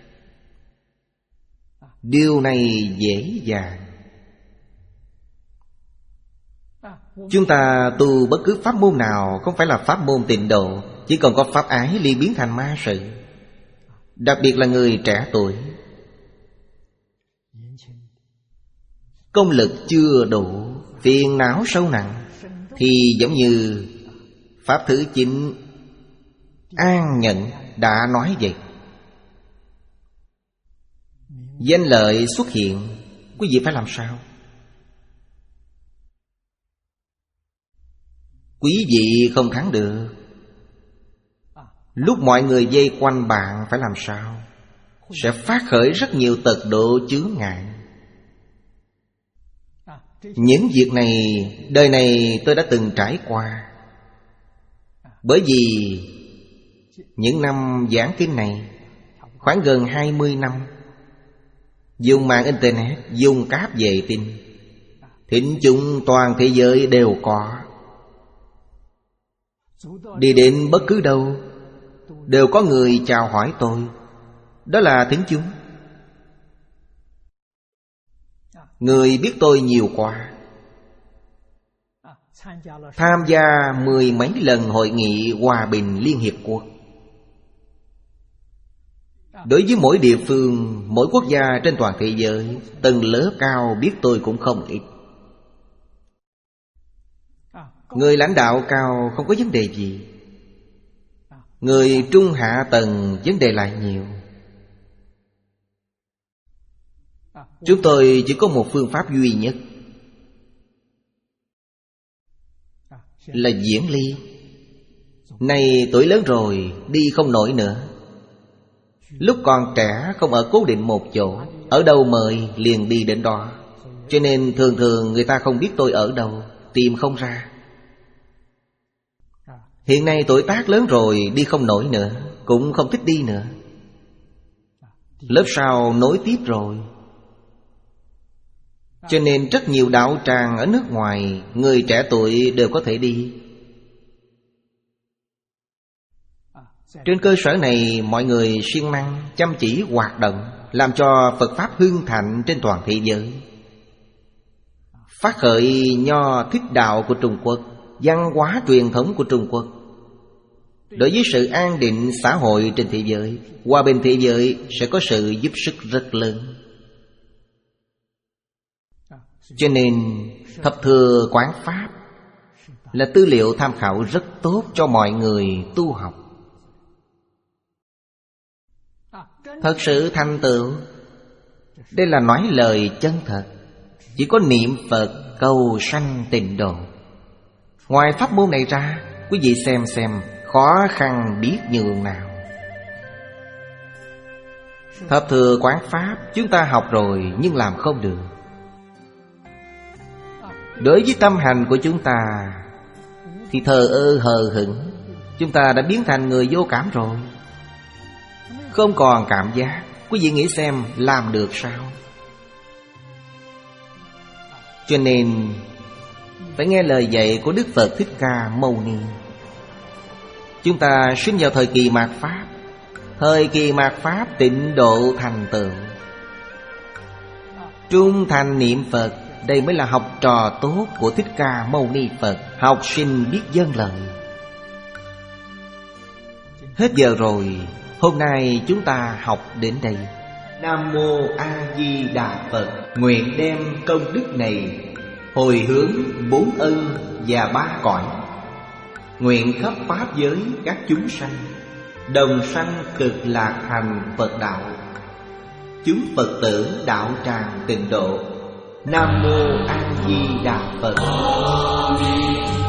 Điều này dễ dàng. Chúng ta tu bất cứ pháp môn nào không phải là pháp môn Tịnh độ, chỉ còn có pháp ái liền biến thành ma sự. Đặc biệt là người trẻ tuổi, công lực chưa đủ, phiền não sâu nặng, thì giống như Pháp thứ chín An Nhận đã nói vậy. Danh lợi xuất hiện, quý vị phải làm sao? Quý vị không thắng được. Lúc mọi người vây quanh bạn phải làm sao? Sẽ phát khởi rất nhiều tật độ chướng ngại. Những việc này, đời này tôi đã từng trải qua. Bởi vì những năm giảng kinh này, khoảng gần hai mươi năm, dùng mạng Internet, dùng cáp vệ tinh, thính chúng toàn thế giới đều có. Đi đến bất cứ đâu đều có người chào hỏi tôi. Đó là thính chúng. Người biết tôi nhiều quá. Tham gia mười mấy lần hội nghị Hòa bình Liên Hiệp Quốc. Đối với mỗi địa phương, mỗi quốc gia trên toàn thế giới, tầng lớp cao biết tôi cũng không ít. Người lãnh đạo cao không có vấn đề gì. Người trung hạ tầng vấn đề lại nhiều. Chúng tôi chỉ có một phương pháp duy nhất, là diễn ly. Này tuổi lớn rồi, đi không nổi nữa. Lúc còn trẻ không ở cố định một chỗ, ở đâu mời liền đi đến đó. Cho nên thường thường người ta không biết tôi ở đâu, tìm không ra. Hiện nay tuổi tác lớn rồi, đi không nổi nữa, cũng không thích đi nữa. Lớp sau nối tiếp rồi. Cho nên rất nhiều đạo tràng ở nước ngoài, người trẻ tuổi đều có thể đi. Trên cơ sở này, mọi người siêng năng, chăm chỉ hoạt động, làm cho Phật Pháp hưng thịnh trên toàn thế giới. Phát khởi Nho Thích Đạo của Trung Quốc, văn hóa truyền thống của Trung Quốc. Đối với sự an định xã hội trên thế giới, hòa bình thế giới sẽ có sự giúp sức rất lớn. Cho nên Thập Thừa Quán Pháp là tư liệu tham khảo rất tốt cho mọi người tu học. Thật sự thành tựu, đây là nói lời chân thật. Chỉ có niệm Phật cầu sanh tịnh độ. Ngoài pháp môn này ra, quý vị xem xem khó khăn biết nhường nào. Thập Thừa Quán Pháp chúng ta học rồi nhưng làm không được. Đối với tâm hành của chúng ta thì thờ ơ hờ hững. Chúng ta đã biến thành người vô cảm rồi, không còn cảm giác. Quý vị nghĩ xem làm được sao? Cho nên phải nghe lời dạy của Đức Phật Thích Ca Mâu Ni. Chúng ta sinh vào thời kỳ mạt Pháp. Thời kỳ mạt Pháp tịnh độ thành tựu, trung thành niệm Phật. Đây mới là học trò tốt của Thích Ca Mâu Ni Phật. Học sinh biết vâng lời. Hết giờ rồi. Hôm nay chúng ta học đến đây. Nam Mô A Di Đà Phật. Nguyện đem công đức này hồi hướng bốn ân và ba cõi. Nguyện khắp pháp giới các chúng sanh đồng sanh cực lạc thành Phật đạo. Chúng Phật tử đạo tràng tịnh độ. Nam Mô A Di Đà Phật.